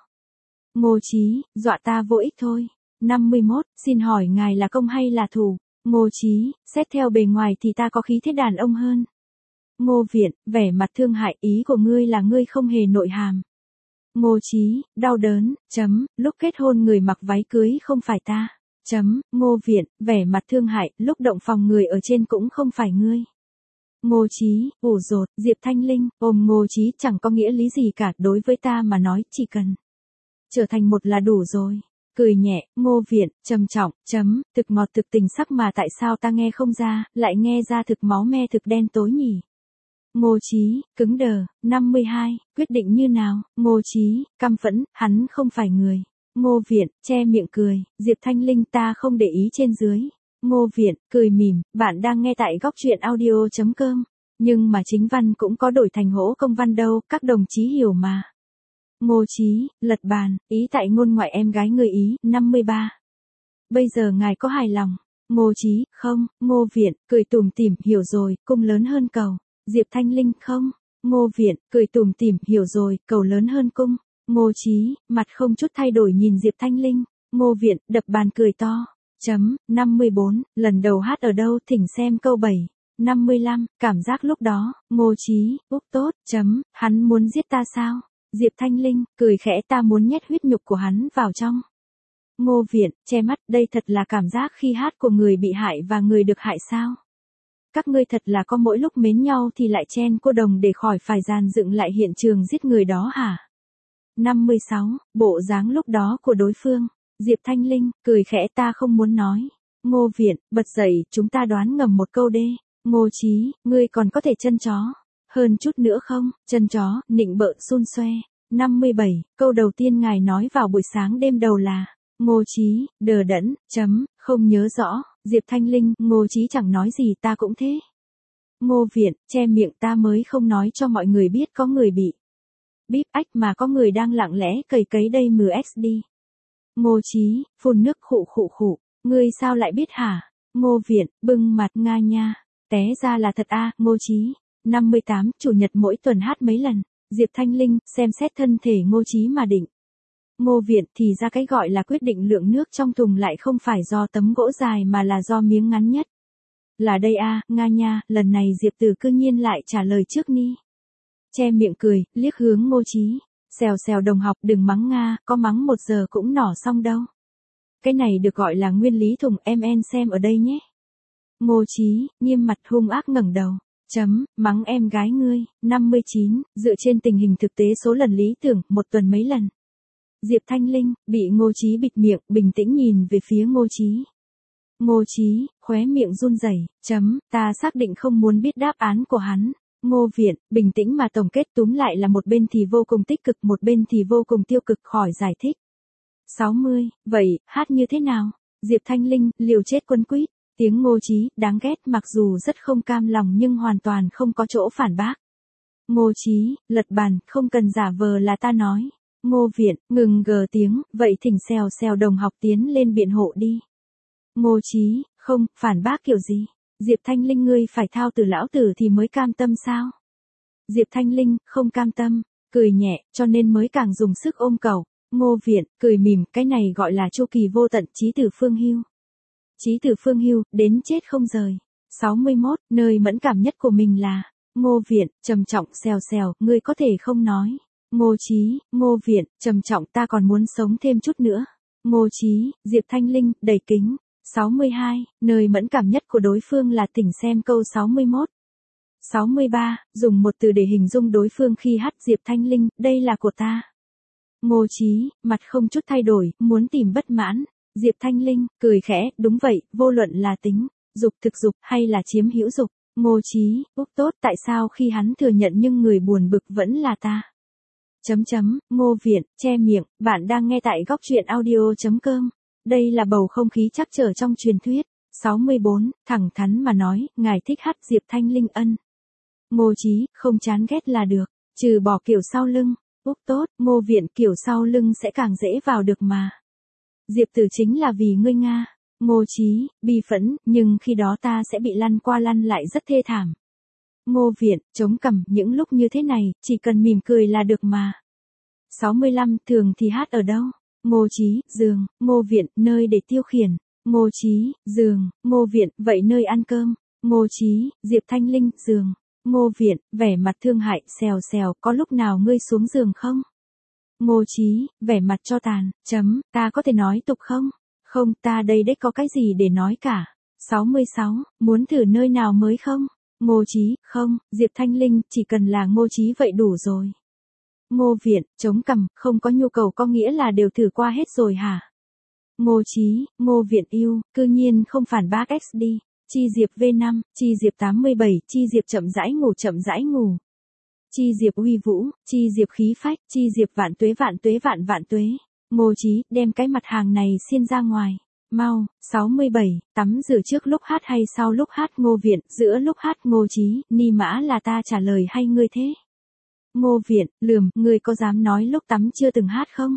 Ngô Chí, dọa ta vô ích thôi. năm mươi mốt, xin hỏi ngài là công hay là thủ? Ngô Chí, xét theo bề ngoài thì ta có khí thế đàn ông hơn. Ngô Viện, vẻ mặt thương hại, ý của ngươi là ngươi không hề nội hàm. Ngô Chí, đau đớn, chấm, lúc kết hôn người mặc váy cưới không phải ta. Chấm, Ngô Viện, vẻ mặt thương hại, lúc động phòng người ở trên cũng không phải ngươi. Ngô Chí, ủ rột. Diệp Thanh Linh, ôm Ngô Chí chẳng có nghĩa lý gì cả, đối với ta mà nói, chỉ cần trở thành một là đủ rồi. cười nhẹ, Ngô Viện, trầm trọng, chấm, thực ngọt thực tình sắc mà tại sao ta nghe không ra, lại nghe ra thực máu me thực đen tối nhỉ. Ngô Chí, cứng đờ, năm mươi hai, quyết định như nào, Ngô Chí, căm phẫn, hắn không phải người. Ngô Viện, che miệng cười, Diệp Thanh Linh ta không để ý trên dưới. Ngô Viện, cười mỉm, bạn đang nghe tại góc truyện audio.com. Nhưng mà chính văn cũng có đổi thành hỗ công văn đâu, các đồng chí hiểu mà. Ngô Chí, lật bàn, ý tại ngôn ngoại em gái người Ý, năm mươi ba. Bây giờ ngài có hài lòng? Ngô Chí, không, Ngô Viện, cười tủm tỉm, hiểu rồi, cung lớn hơn cầu. Diệp Thanh Linh, không. Ngô Viện, cười tủm tỉm, hiểu rồi, cầu lớn hơn cung. Ngô Chí, mặt không chút thay đổi nhìn Diệp Thanh Linh. Ngô Viện, đập bàn cười to. Chấm, năm mươi bốn, lần đầu hát ở đâu thỉnh xem câu bảy. năm mươi lăm, cảm giác lúc đó, Ngô Chí, úp tốt, chấm, hắn muốn giết ta sao? Diệp Thanh Linh, cười khẽ ta muốn nhét huyết nhục của hắn vào trong. Ngô Viện, che mắt, đây thật là cảm giác khi hát của người bị hại và người được hại sao? Các ngươi thật là có mỗi lúc mến nhau thì lại chen cô đồng để khỏi phải dàn dựng lại hiện trường giết người đó hả? năm mươi sáu, bộ dáng lúc đó của đối phương. Diệp Thanh Linh, cười khẽ ta không muốn nói. Ngô Viện, bật dậy, chúng ta đoán ngầm một câu đê. Ngô Chí, ngươi còn có thể chân chó. Hơn chút nữa không, chân chó, nịnh bợ xun xoe. năm mươi bảy, câu đầu tiên ngài nói vào buổi sáng đêm đầu là. Ngô Chí, đờ đẫn, chấm, không nhớ rõ. Diệp Thanh Linh, Ngô Chí chẳng nói gì ta cũng thế. Ngô Viện, che miệng ta mới không nói cho mọi người biết có người bị. Bíp ách mà có người đang lặng lẽ cày cấy đây mờ ét đi. Ngô Chí, phun nước khụ khụ khụ, ngươi sao lại biết hả? Ngô Viện, bưng mặt nga nha, té ra là thật a, à, Ngô Chí. năm mươi tám, chủ nhật mỗi tuần hát mấy lần. Diệp Thanh Linh, xem xét thân thể Ngô Chí mà định. Ngô Viện, thì ra cái gọi là quyết định lượng nước trong thùng lại không phải do tấm gỗ dài mà là do miếng ngắn nhất. Là đây a, à, nga nha, lần này Diệp Tử cư nhiên lại trả lời trước ni. Che miệng cười, liếc hướng Ngô Chí. Xèo xèo đồng học đừng mắng Nga, có mắng một giờ cũng nỏ xong đâu. Cái này được gọi là nguyên lý thùng em en xem ở đây nhé. Ngô Chí, nghiêm mặt hung ác ngẩng đầu. Chấm, mắng em gái ngươi. năm mươi chín, dựa trên tình hình thực tế số lần lý tưởng, một tuần mấy lần. Diệp Thanh Linh, bị Ngô Chí bịt miệng, bình tĩnh nhìn về phía Ngô Chí. Ngô Chí, khóe miệng run rẩy, chấm, ta xác định không muốn biết đáp án của hắn. Ngô Viện, bình tĩnh mà tổng kết túm lại là một bên thì vô cùng tích cực, một bên thì vô cùng tiêu cực khỏi giải thích. sáu mươi, vậy, hát như thế nào? Diệp Thanh Linh, liều chết quân quýt, tiếng Ngô Chí, đáng ghét mặc dù rất không cam lòng nhưng hoàn toàn không có chỗ phản bác. Ngô Chí, lật bàn, không cần giả vờ là ta nói. Ngô Viện, ngừng gờ tiếng, vậy thỉnh xèo xèo đồng học tiến lên biện hộ đi. Ngô Chí, không, phản bác kiểu gì? Diệp Thanh Linh ngươi phải thao từ lão tử thì mới cam tâm sao? Diệp Thanh Linh, không cam tâm, cười nhẹ, cho nên mới càng dùng sức ôm cầu. Ngô Viện, cười mỉm, cái này gọi là chu kỳ vô tận chí tử phương hưu. Chí tử phương hưu, đến chết không rời. sáu mươi mốt, nơi mẫn cảm nhất của mình là. Ngô Viện, trầm trọng, xèo xèo, ngươi có thể không nói. Ngô Chí, Ngô Viện, trầm trọng ta còn muốn sống thêm chút nữa. Ngô Chí, Diệp Thanh Linh, đầy kính. sáu mươi hai, nơi mẫn cảm nhất của đối phương là tỉnh xem câu sáu mươi mốt. sáu mươi ba, dùng một từ để hình dung đối phương khi hát Diệp Thanh Linh, đây là của ta. Ngô Chí, mặt không chút thay đổi, muốn tìm bất mãn. Diệp Thanh Linh, cười khẽ, đúng vậy, vô luận là tính, dục thực dục hay là chiếm hữu dục. Ngô Chí, úc tốt tại sao khi hắn thừa nhận nhưng người buồn bực vẫn là ta. Chấm chấm, Ngô Viện, che miệng, bạn đang nghe tại góc truyện audio.com. Đây là bầu không khí trắc trở trong truyền thuyết. sáu mươi bốn, thẳng thắn mà nói, ngài thích hát Diệp Thanh Linh ân. Ngô Chí, không chán ghét là được, trừ bỏ kiểu sau lưng. Úc tốt, Ngô Viện kiểu sau lưng sẽ càng dễ vào được mà. Diệp Tử chính là vì ngươi Nga. Ngô Chí, bi phẫn, nhưng khi đó ta sẽ bị lăn qua lăn lại rất thê thảm. Ngô Viện, chống cằm, những lúc như thế này, chỉ cần mỉm cười là được mà. sáu mươi lăm, thường thì hát ở đâu? Ngô Chí, giường. Ngô Viện, nơi để tiêu khiển. Ngô Chí, giường. Ngô Viện, vậy nơi ăn cơm. Ngô Chí, Diệp Thanh Linh, giường. Ngô Viện, vẻ mặt thương hại, xèo xèo, có lúc nào ngươi xuống giường không? Ngô Chí, vẻ mặt cho tàn, chấm, ta có thể nói tục không? Không, ta đây đấy có cái gì để nói cả. sáu mươi sáu, muốn thử nơi nào mới không? Ngô Chí, không, Diệp Thanh Linh, chỉ cần là Ngô Chí vậy đủ rồi. Ngô Viện, chống cằm, không có nhu cầu có nghĩa là đều thử qua hết rồi hả? Ngô Chí, Ngô Viện Yêu, cư nhiên không phản bác ích đi. Chi Diệp vê năm, Chi Diệp tám mươi bảy, Chi Diệp chậm rãi ngủ chậm rãi ngủ. Chi Diệp uy vũ, Chi Diệp khí phách, Chi Diệp vạn tuế vạn tuế vạn vạn tuế. Ngô Chí, đem cái mặt hàng này xiên ra ngoài. Mau, sáu mươi bảy, tắm rửa trước lúc hát hay sau lúc hát Ngô Viện, giữa lúc hát Ngô Chí, ni mã là ta trả lời hay ngươi thế? Ngô Viện, lườm, ngươi có dám nói lúc tắm chưa từng hát không?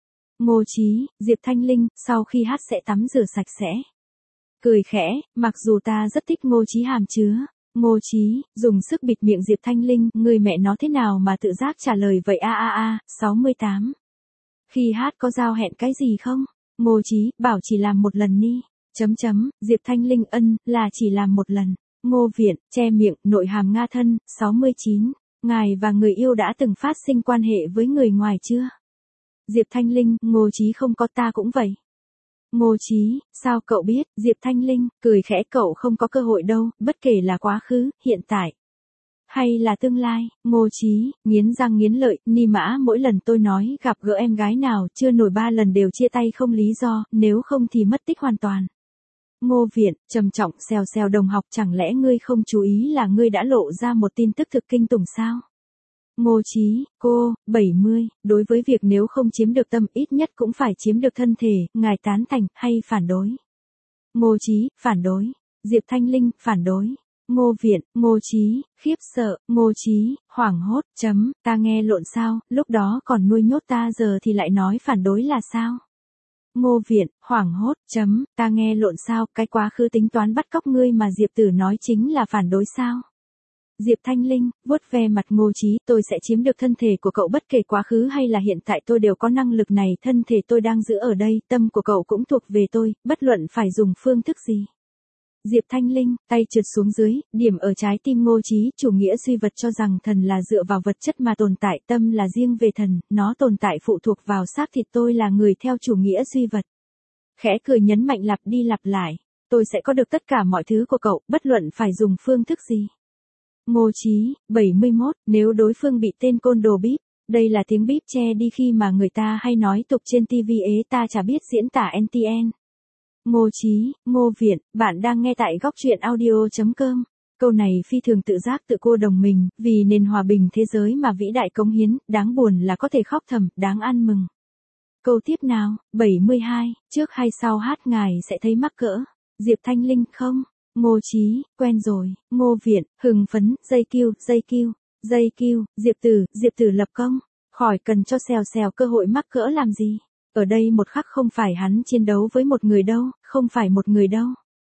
Ngô Chí, Diệp Thanh Linh, sau khi hát sẽ tắm rửa sạch sẽ. Cười khẽ, mặc dù ta rất thích Ngô Chí hàm chứa. Ngô Chí, dùng sức bịt miệng Diệp Thanh Linh, người mẹ nó thế nào mà tự giác trả lời vậy a a a, sáu mươi tám. Khi hát có giao hẹn cái gì không? Ngô Chí, bảo chỉ làm một lần đi. Chấm chấm, Diệp Thanh Linh ân, là chỉ làm một lần. Ngô Viện, che miệng, nội hàm nga thân, sáu mươi chín. Ngài và người yêu đã từng phát sinh quan hệ với người ngoài chưa? Diệp Thanh Linh, Ngô Chí không có, ta cũng vậy. Ngô Chí, sao cậu biết? Diệp Thanh Linh, cười khẽ, cậu không có cơ hội đâu, bất kể là quá khứ, hiện tại, hay là tương lai. Ngô Chí, nghiến răng nghiến lợi, ni mã mỗi lần tôi nói gặp gỡ em gái nào, chưa nổi ba lần đều chia tay không lý do, nếu không thì mất tích hoàn toàn. Ngô Viện, trầm trọng, xèo xèo đồng học, chẳng lẽ ngươi không chú ý là ngươi đã lộ ra một tin tức thực kinh tủng sao? Ngô Chí, cô, bảy mươi, đối với việc nếu không chiếm được tâm ít nhất cũng phải chiếm được thân thể, ngài tán thành, hay phản đối? Ngô Chí, phản đối. Diệp Thanh Linh, phản đối. Ngô Viện, Ngô Chí, khiếp sợ, Ngô Chí, hoảng hốt, chấm, ta nghe lộn sao, lúc đó còn nuôi nhốt ta giờ thì lại nói phản đối là sao? Ngô Viện, hoảng hốt, chấm, ta nghe lộn sao, cái quá khứ tính toán bắt cóc ngươi mà Diệp Tử nói chính là phản đối sao? Diệp Thanh Linh, vuốt ve mặt Ngô Chí, tôi sẽ chiếm được thân thể của cậu bất kể quá khứ hay là hiện tại, tôi đều có năng lực này, thân thể tôi đang giữ ở đây, tâm của cậu cũng thuộc về tôi, bất luận phải dùng phương thức gì. Diệp Thanh Linh, tay trượt xuống dưới, điểm ở trái tim Ngô Chí, chủ nghĩa duy vật cho rằng thần là dựa vào vật chất mà tồn tại, tâm là riêng về thần, nó tồn tại phụ thuộc vào xác thịt, tôi là người theo chủ nghĩa duy vật. Khẽ cười nhấn mạnh lặp đi lặp lại, tôi sẽ có được tất cả mọi thứ của cậu, bất luận phải dùng phương thức gì. Ngô Chí, bảy mươi mốt, nếu đối phương bị tên côn đồ bíp, đây là tiếng bíp che đi khi mà người ta hay nói tục trên ti vi ế, ta chả biết diễn tả en tê en. Ngô Chí, Ngô Viện, bạn đang nghe tại góc truyện audio chấm com. Câu này phi thường tự giác tự cô đồng mình, vì nền hòa bình thế giới mà vĩ đại cống hiến, đáng buồn là có thể khóc thầm, đáng ăn mừng. Câu tiếp nào, bảy mươi hai, trước hay sau hát ngài sẽ thấy mắc cỡ. Diệp Thanh Linh, không. Ngô Chí, quen rồi. Ngô Viện, hừng phấn, dây kiêu, dây kiêu, dây kiêu, Diệp Tử, Diệp Tử lập công, khỏi cần cho xèo xèo cơ hội mắc cỡ làm gì. Ở đây một khắc không phải hắn chiến đấu với một người đâu, không phải một người đâu.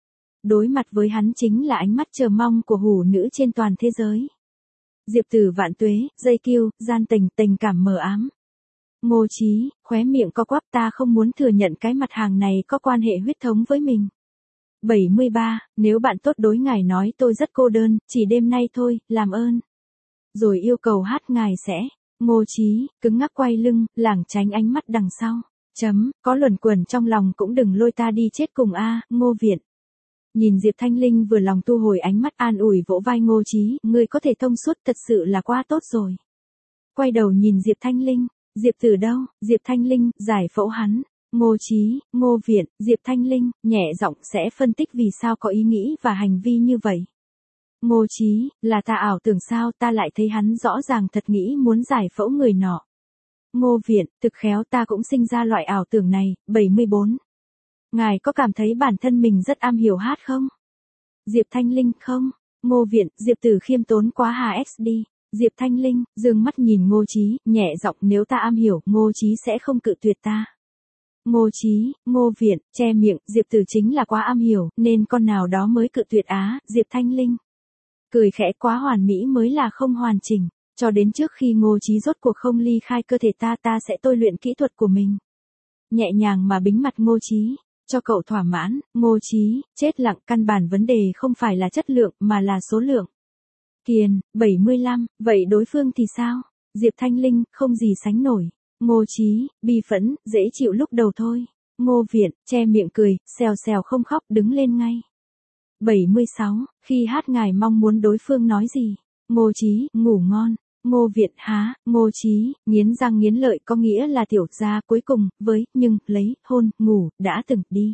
Đối mặt với hắn chính là ánh mắt chờ mong của hủ nữ trên toàn thế giới. Diệp Tử vạn tuế, dây kiêu, gian tình, tình cảm mờ ám. Ngô Chí, khóe miệng co quắp, ta không muốn thừa nhận cái mặt hàng này có quan hệ huyết thống với mình. bảy mươi ba, nếu bạn tốt đối ngài nói tôi rất cô đơn, chỉ đêm nay thôi, làm ơn. Rồi yêu cầu hát ngài sẽ. Ngô Chí, cứng ngắc quay lưng, lảng tránh ánh mắt đằng sau. Chấm, có luẩn quẩn trong lòng cũng đừng lôi ta đi chết cùng a. Ngô Viện. Nhìn Diệp Thanh Linh vừa lòng thu hồi ánh mắt, an ủi vỗ vai Ngô Chí, ngươi có thể thông suốt thật sự là quá tốt rồi. Quay đầu nhìn Diệp Thanh Linh, Diệp Tử đâu? Diệp Thanh Linh, giải phẫu hắn. Ngô Chí, Ngô Viện, Diệp Thanh Linh, nhẹ giọng sẽ phân tích vì sao có ý nghĩ và hành vi như vậy. Ngô Chí, là ta ảo tưởng sao, ta lại thấy hắn rõ ràng thật nghĩ muốn giải phẫu người nọ. Ngô Viện, thực khéo ta cũng sinh ra loại ảo tưởng này. bảy mươi bốn. Ngài có cảm thấy bản thân mình rất am hiểu hát không? Diệp Thanh Linh, không. Ngô Viện, Diệp Tử khiêm tốn quá hà x đi. Diệp Thanh Linh, dương mắt nhìn Ngô Chí, nhẹ giọng, nếu ta am hiểu, Ngô Chí sẽ không cự tuyệt ta. Ngô Chí, Ngô Viện, che miệng, Diệp Tử chính là quá am hiểu, nên con nào đó mới cự tuyệt á. Diệp Thanh Linh. Cười khẽ, quá hoàn mỹ mới là không hoàn chỉnh. Cho đến trước khi Ngô Chí rốt cuộc không ly khai cơ thể ta, ta sẽ tôi luyện kỹ thuật của mình. Nhẹ nhàng mà bính mặt Ngô Chí, cho cậu thỏa mãn. Ngô Chí, chết lặng, căn bản vấn đề không phải là chất lượng, mà là số lượng. Kiền, bảy mươi lăm, vậy đối phương thì sao? Diệp Thanh Linh, không gì sánh nổi. Ngô Chí, bi phẫn, dễ chịu lúc đầu thôi. Ngô Viện, che miệng cười, xèo xèo không khóc, đứng lên ngay. bảy mươi sáu, khi hát ngài mong muốn đối phương nói gì? Ngô Chí, ngủ ngon. Ngô Viện há, Ngô Chí, nghiến răng nghiến lợi có nghĩa là tiểu gia cuối cùng, với, nhưng, lấy, hôn, ngủ, đã từng đi.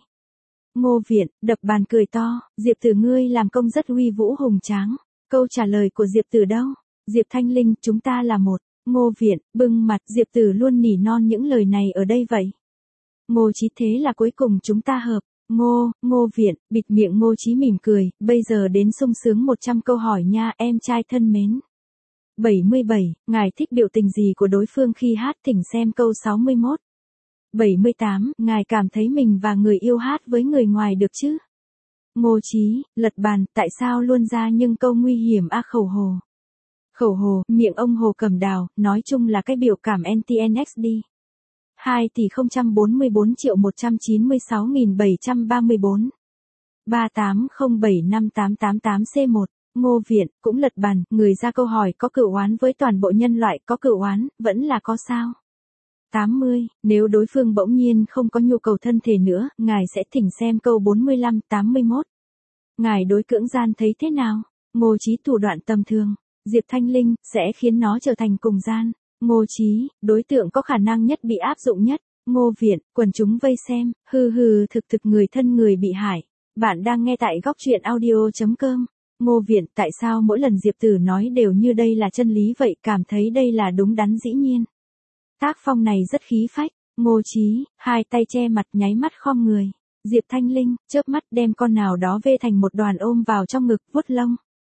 Ngô Viện, đập bàn cười to, Diệp Tử ngươi làm công rất uy vũ hùng tráng. Câu trả lời của Diệp Tử đâu? Diệp Thanh Linh, chúng ta là một. Ngô Viện, bưng mặt, Diệp Tử luôn nỉ non những lời này ở đây vậy. Ngô Chí thế là cuối cùng chúng ta hợp. Ngô, Ngô Viện, bịt miệng Ngô Chí mỉm cười, bây giờ đến sung sướng một trăm câu hỏi nha em trai thân mến. bảy mươi bảy, ngài thích biểu tình gì của đối phương khi hát, thỉnh xem câu sáu mươi mốt. bảy mươi tám, ngài cảm thấy mình và người yêu hát với người ngoài được chứ? Ngô Chí, lật bàn, tại sao luôn ra những câu nguy hiểm a khẩu hồ. Khẩu hồ, miệng ông Hồ Cẩm Đào, nói chung là cái biểu cảm en tê en ích đi. hai tỷ không trăm bốn mươi bốn triệu một trăm chín mươi sáu nghìn bảy trăm ba mươi bốn. ba tám không bảy năm tám tám tám C một. Ngô Viện, cũng lật bàn, người ra câu hỏi có cửu oán với toàn bộ nhân loại, có cửu oán, vẫn là có sao? tám mươi, nếu đối phương bỗng nhiên không có nhu cầu thân thể nữa, ngài sẽ thỉnh xem câu bốn mươi lăm, tám mươi mốt. Ngài đối cưỡng gian thấy thế nào? Ngô Chí thủ đoạn tầm thường. Diệp Thanh Linh, sẽ khiến nó trở thành cùng gian. Ngô Chí, đối tượng có khả năng nhất bị áp dụng nhất. Ngô Viện, quần chúng vây xem, hừ hừ thực thực người thân người bị hại. Bạn đang nghe tại góc truyện audio chấm com. Ngô Viện, tại sao mỗi lần Diệp Tử nói đều như đây là chân lý vậy, cảm thấy đây là đúng đắn dĩ nhiên. Tác phong này rất khí phách. Ngô Chí, hai tay che mặt nháy mắt khom người. Diệp Thanh Linh, chớp mắt đem con nào đó vê thành một đoàn ôm vào trong ngực, vuốt lông.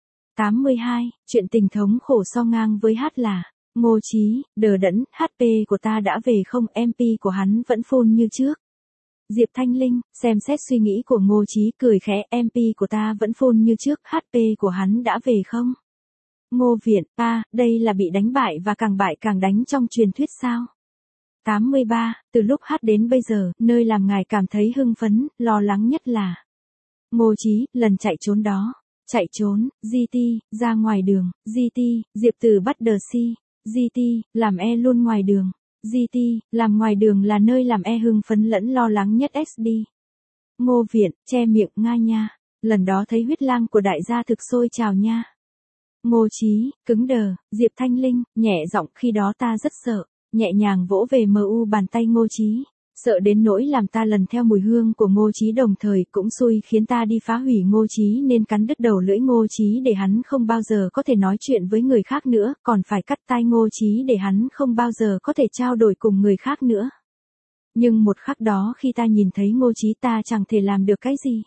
tám mươi hai, chuyện tình thống khổ so ngang với hát là. Ngô Chí, đờ đẫn, hát pê của ta đã về không, em pê của hắn vẫn phone như trước. Diệp Thanh Linh, xem xét suy nghĩ của Ngô Chí cười khẽ, em pê của ta vẫn phone như trước, hát pê của hắn đã về không? Ngô Viện, a, đây là bị đánh bại và càng bại càng đánh trong truyền thuyết sao? tám mươi ba, từ lúc hát đến bây giờ, nơi làm ngài cảm thấy hưng phấn, lo lắng nhất là. Ngô Chí, lần chạy trốn đó. Chạy trốn, giê tê, ra ngoài đường, giê tê, Diệp Tử bắt đờ si, giê tê, làm e luôn ngoài đường, giê tê, làm ngoài đường là nơi làm e hưng phấn lẫn lo lắng nhất ét đê. Ngô Viện, che miệng nga nha, lần đó thấy huyết lang của đại gia thực sôi trào nha. Ngô Chí, cứng đờ, Diệp Thanh Linh, nhẹ giọng khi đó ta rất sợ, nhẹ nhàng vỗ về mờ u bàn tay Ngô Chí. Sợ đến nỗi làm ta lần theo mùi hương của Ngô Chí, đồng thời cũng xui khiến ta đi phá hủy Ngô Chí nên cắn đứt đầu lưỡi Ngô Chí để hắn không bao giờ có thể nói chuyện với người khác nữa, còn phải cắt tai Ngô Chí để hắn không bao giờ có thể trao đổi cùng người khác nữa. Nhưng một khắc đó khi ta nhìn thấy Ngô Chí ta chẳng thể làm được cái gì.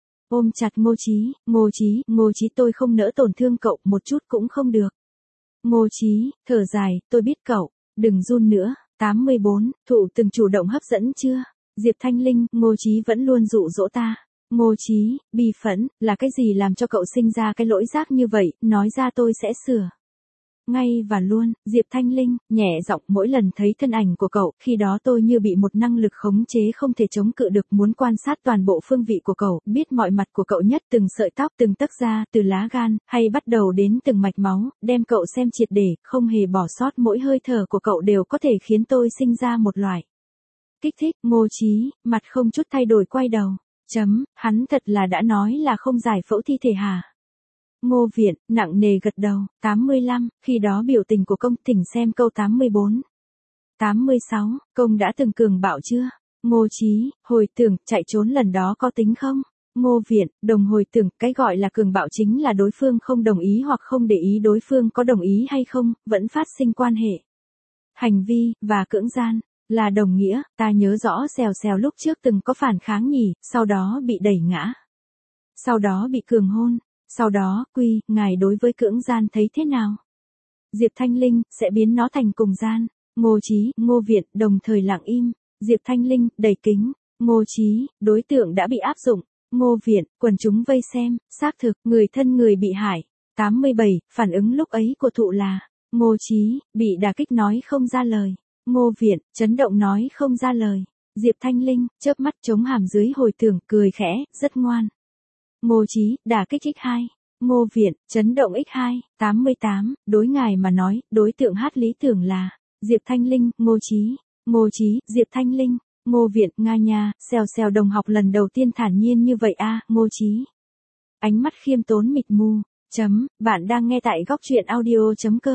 Ôm chặt Ngô Chí, Ngô Chí, Ngô Chí tôi không nỡ tổn thương cậu một chút cũng không được. Ngô Chí, thở dài, tôi biết cậu, đừng run nữa. tám mươi bốn, thụ từng chủ động hấp dẫn chưa? Diệp Thanh Linh, Ngô Chí vẫn luôn dụ dỗ ta. Ngô Chí, bi phẫn, là cái gì làm cho cậu sinh ra cái lỗi giác như vậy, nói ra tôi sẽ sửa. Ngay và luôn, Diệp Thanh Linh, nhẹ giọng mỗi lần thấy thân ảnh của cậu, khi đó tôi như bị một năng lực khống chế không thể chống cự được, muốn quan sát toàn bộ phương vị của cậu, biết mọi mặt của cậu nhất, từng sợi tóc, từng tấc da, từ lá gan, hay bắt đầu đến từng mạch máu, đem cậu xem triệt để, không hề bỏ sót, mỗi hơi thở của cậu đều có thể khiến tôi sinh ra một loại kích thích. Ngô Chí, mặt không chút thay đổi quay đầu. Chấm, hắn thật là đã nói là không giải phẫu thi thể hả? Ngô Viện, nặng nề gật đầu. tám mươi lăm, khi đó biểu tình của công, thỉnh xem câu tám mươi bốn. tám mươi sáu, công đã từng cường bạo chưa? Ngô Chí, hồi tưởng, chạy trốn lần đó có tính không? Ngô Viện, đồng hồi tưởng, cái gọi là cường bạo chính là đối phương không đồng ý hoặc không để ý đối phương có đồng ý hay không, vẫn phát sinh quan hệ. Hành vi, và cưỡng gian, là đồng nghĩa, ta nhớ rõ Xèo Xèo lúc trước từng có phản kháng nhỉ, sau đó bị đẩy ngã. Sau đó bị cường hôn. Sau đó, quy, ngài đối với cưỡng gian thấy thế nào? Diệp Thanh Linh, sẽ biến nó thành cùng gian. Ngô Chí, Ngô Viện, đồng thời lặng im. Diệp Thanh Linh, đầy kính. Ngô Chí, đối tượng đã bị áp dụng. Ngô Viện, quần chúng vây xem, xác thực, người thân người bị hại. tám mươi bảy, phản ứng lúc ấy của thụ là. Ngô Chí, bị đả kích nói không ra lời. Ngô Viện, chấn động nói không ra lời. Diệp Thanh Linh, chớp mắt chống hàm dưới hồi tưởng, cười khẽ, rất ngoan. Ngô Chí, đả kích x hai. Ngô Viện, chấn động x hai. tám mươi tám, đối ngài mà nói, đối tượng hát lý tưởng là. Diệp Thanh Linh, Ngô Chí. Ngô Chí, Diệp Thanh Linh. Ngô Viện, nga nha, Xèo Xèo đồng học lần đầu tiên thản nhiên như vậy a, à, Ngô Chí. Ánh mắt khiêm tốn mịt mù. Chấm, bạn đang nghe tại góc truyện audio chấm com.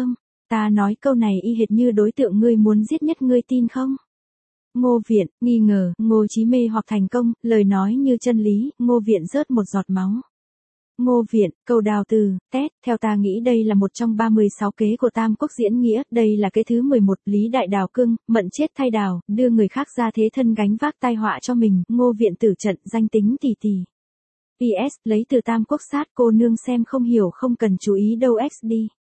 Ta nói câu này y hệt như đối tượng ngươi muốn giết nhất, ngươi tin không? Ngô Viện, nghi ngờ, Ngô Chí mê hoặc thành công, lời nói như chân lý, Ngô Viện rớt một giọt máu. Ngô Viện, cầu đào từ, tét, theo ta nghĩ đây là một trong ba mươi sáu kế của Tam Quốc diễn nghĩa, đây là kế thứ mười một, Lý Đại Đào cưng, mận chết thay đào, đưa người khác ra thế thân gánh vác tai họa cho mình, Ngô Viện tử trận, danh tính tỷ tỷ. pê ét, lấy từ Tam Quốc sát, cô nương xem không hiểu không cần chú ý đâu xd.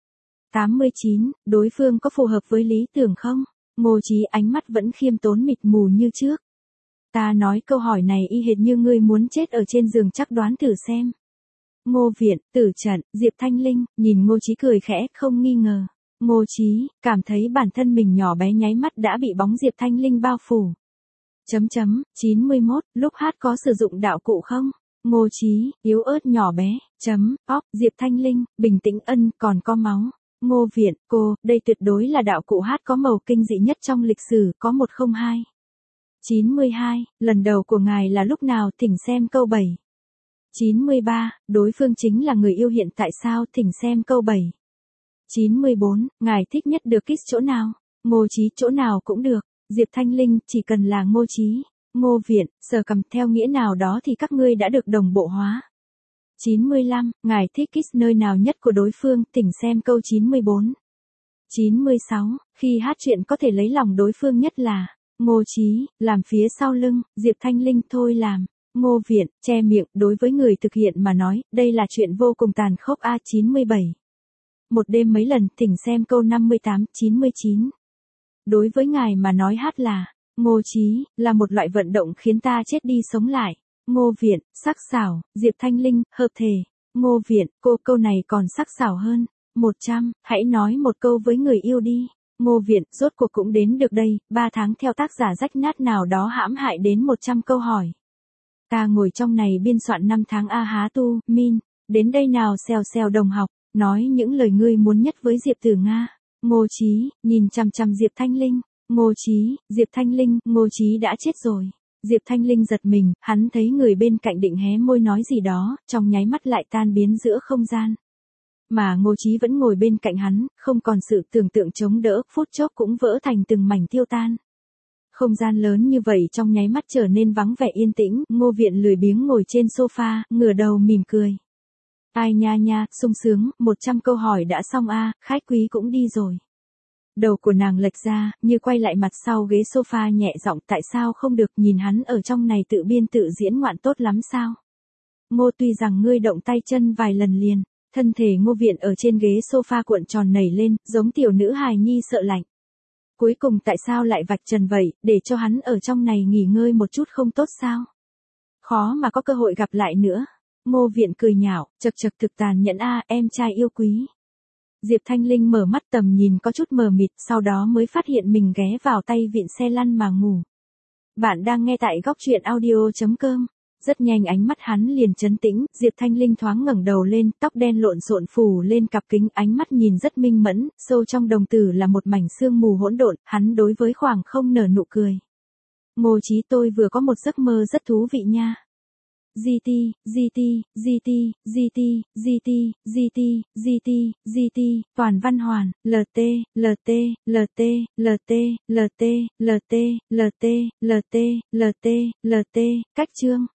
tám mươi chín, đối phương có phù hợp với lý tưởng không? Ngô Chí ánh mắt vẫn khiêm tốn mịt mù như trước. Ta nói câu hỏi này y hệt như ngươi muốn chết ở trên giường, chắc đoán thử xem. Ngô Viện, tử trận, Diệp Thanh Linh, nhìn Ngô Chí cười khẽ, không nghi ngờ. Ngô Chí, cảm thấy bản thân mình nhỏ bé nháy mắt đã bị bóng Diệp Thanh Linh bao phủ. Chấm chấm, chín mươi mốt, lúc hát có sử dụng đạo cụ không? Ngô Chí, yếu ớt nhỏ bé, chấm, pop, Diệp Thanh Linh, bình tĩnh ân, còn có máu. Ngô Viện, cô, đây tuyệt đối là đạo cụ hát có màu kinh dị nhất trong lịch sử, có một không hai. chín mươi hai, lần đầu của ngài là lúc nào, thỉnh xem câu bảy. chín mươi ba, đối phương chính là người yêu hiện tại sao, thỉnh xem câu bảy. chín mươi bốn, ngài thích nhất được kiss chỗ nào? Ngô Chí, chỗ nào cũng được. Diệp Thanh Linh, chỉ cần là Ngô Chí. Ngô Viện, sờ cầm, theo nghĩa nào đó thì các ngươi đã được đồng bộ hóa. chín mươi lăm, ngài thích kiss nơi nào nhất của đối phương, thỉnh xem câu chín mươi bốn. chín mươi sáu, khi hát chuyện có thể lấy lòng đối phương nhất là, Ngô Chí, làm phía sau lưng, Diệp Thanh Linh, thôi làm. Ngô Viện, che miệng, đối với người thực hiện mà nói, đây là chuyện vô cùng tàn khốc. A chín mươi bảy. Một đêm mấy lần, thỉnh xem câu năm mươi tám, chín mươi chín. Đối với ngài mà nói hát là, Ngô Chí, là một loại vận động khiến ta chết đi sống lại. Ngô Viện, sắc sảo, Diệp Thanh Linh, hợp thể. Ngô Viện, cô, câu này còn sắc sảo hơn. một trăm, hãy nói một câu với người yêu đi. Ngô Viện, rốt cuộc cũng đến được đây, ba tháng theo tác giả rách nát nào đó hãm hại đến một trăm câu hỏi. Ta ngồi trong này biên soạn năm tháng a há tu, min, đến đây nào xèo xèo đồng học, nói những lời ngươi muốn nhất với Diệp Tử Nga. Ngô Chí, nhìn chằm chằm Diệp Thanh Linh. Ngô Chí, Diệp Thanh Linh, Ngô Chí đã chết rồi. Diệp Thanh Linh giật mình, hắn thấy người bên cạnh định hé môi nói gì đó, trong nháy mắt lại tan biến giữa không gian. Mà Ngô Chí vẫn ngồi bên cạnh hắn, không còn sự tưởng tượng chống đỡ, phút chốc cũng vỡ thành từng mảnh tiêu tan. Không gian lớn như vậy trong nháy mắt trở nên vắng vẻ yên tĩnh, Ngô Viện lười biếng ngồi trên sofa, ngửa đầu mỉm cười. Ai nha nha, sung sướng, một trăm câu hỏi đã xong a, khách quý cũng đi rồi. Đầu của nàng lệch ra, như quay lại mặt sau ghế sofa nhẹ giọng, tại sao không được, nhìn hắn ở trong này tự biên tự diễn ngoạn tốt lắm sao? Ngô, tuy rằng ngươi động tay chân vài lần liền, thân thể Ngô Viện ở trên ghế sofa cuộn tròn nảy lên, giống tiểu nữ hài nhi sợ lạnh. Cuối cùng tại sao lại vạch trần vậy, để cho hắn ở trong này nghỉ ngơi một chút không tốt sao? Khó mà có cơ hội gặp lại nữa. Ngô Viện cười nhạo, chật chật thực tàn nhẫn a, em trai yêu quý. Diệp Thanh Linh mở mắt tầm nhìn có chút mờ mịt, sau đó mới phát hiện mình ghé vào tay vịn xe lăn mà ngủ. Bạn đang nghe tại góc truyện audio chấm com. Rất nhanh ánh mắt hắn liền trấn tĩnh, Diệp Thanh Linh thoáng ngẩng đầu lên, tóc đen lộn xộn phủ lên cặp kính, ánh mắt nhìn rất minh mẫn, sâu trong đồng tử là một mảnh sương mù hỗn độn, hắn đối với khoảng không nở nụ cười. Ngô Chí, tôi vừa có một giấc mơ rất thú vị nha. giê tê, giê tê, giê tê, giê tê, giê tê, giê tê, giê tê, giê tê, toàn văn hoàn, lờ tê, lờ tê, lờ tê, lờ tê, lờ tê, lờ tê, lờ tê, lờ tê, lờ tê, lờ tê, cách chương.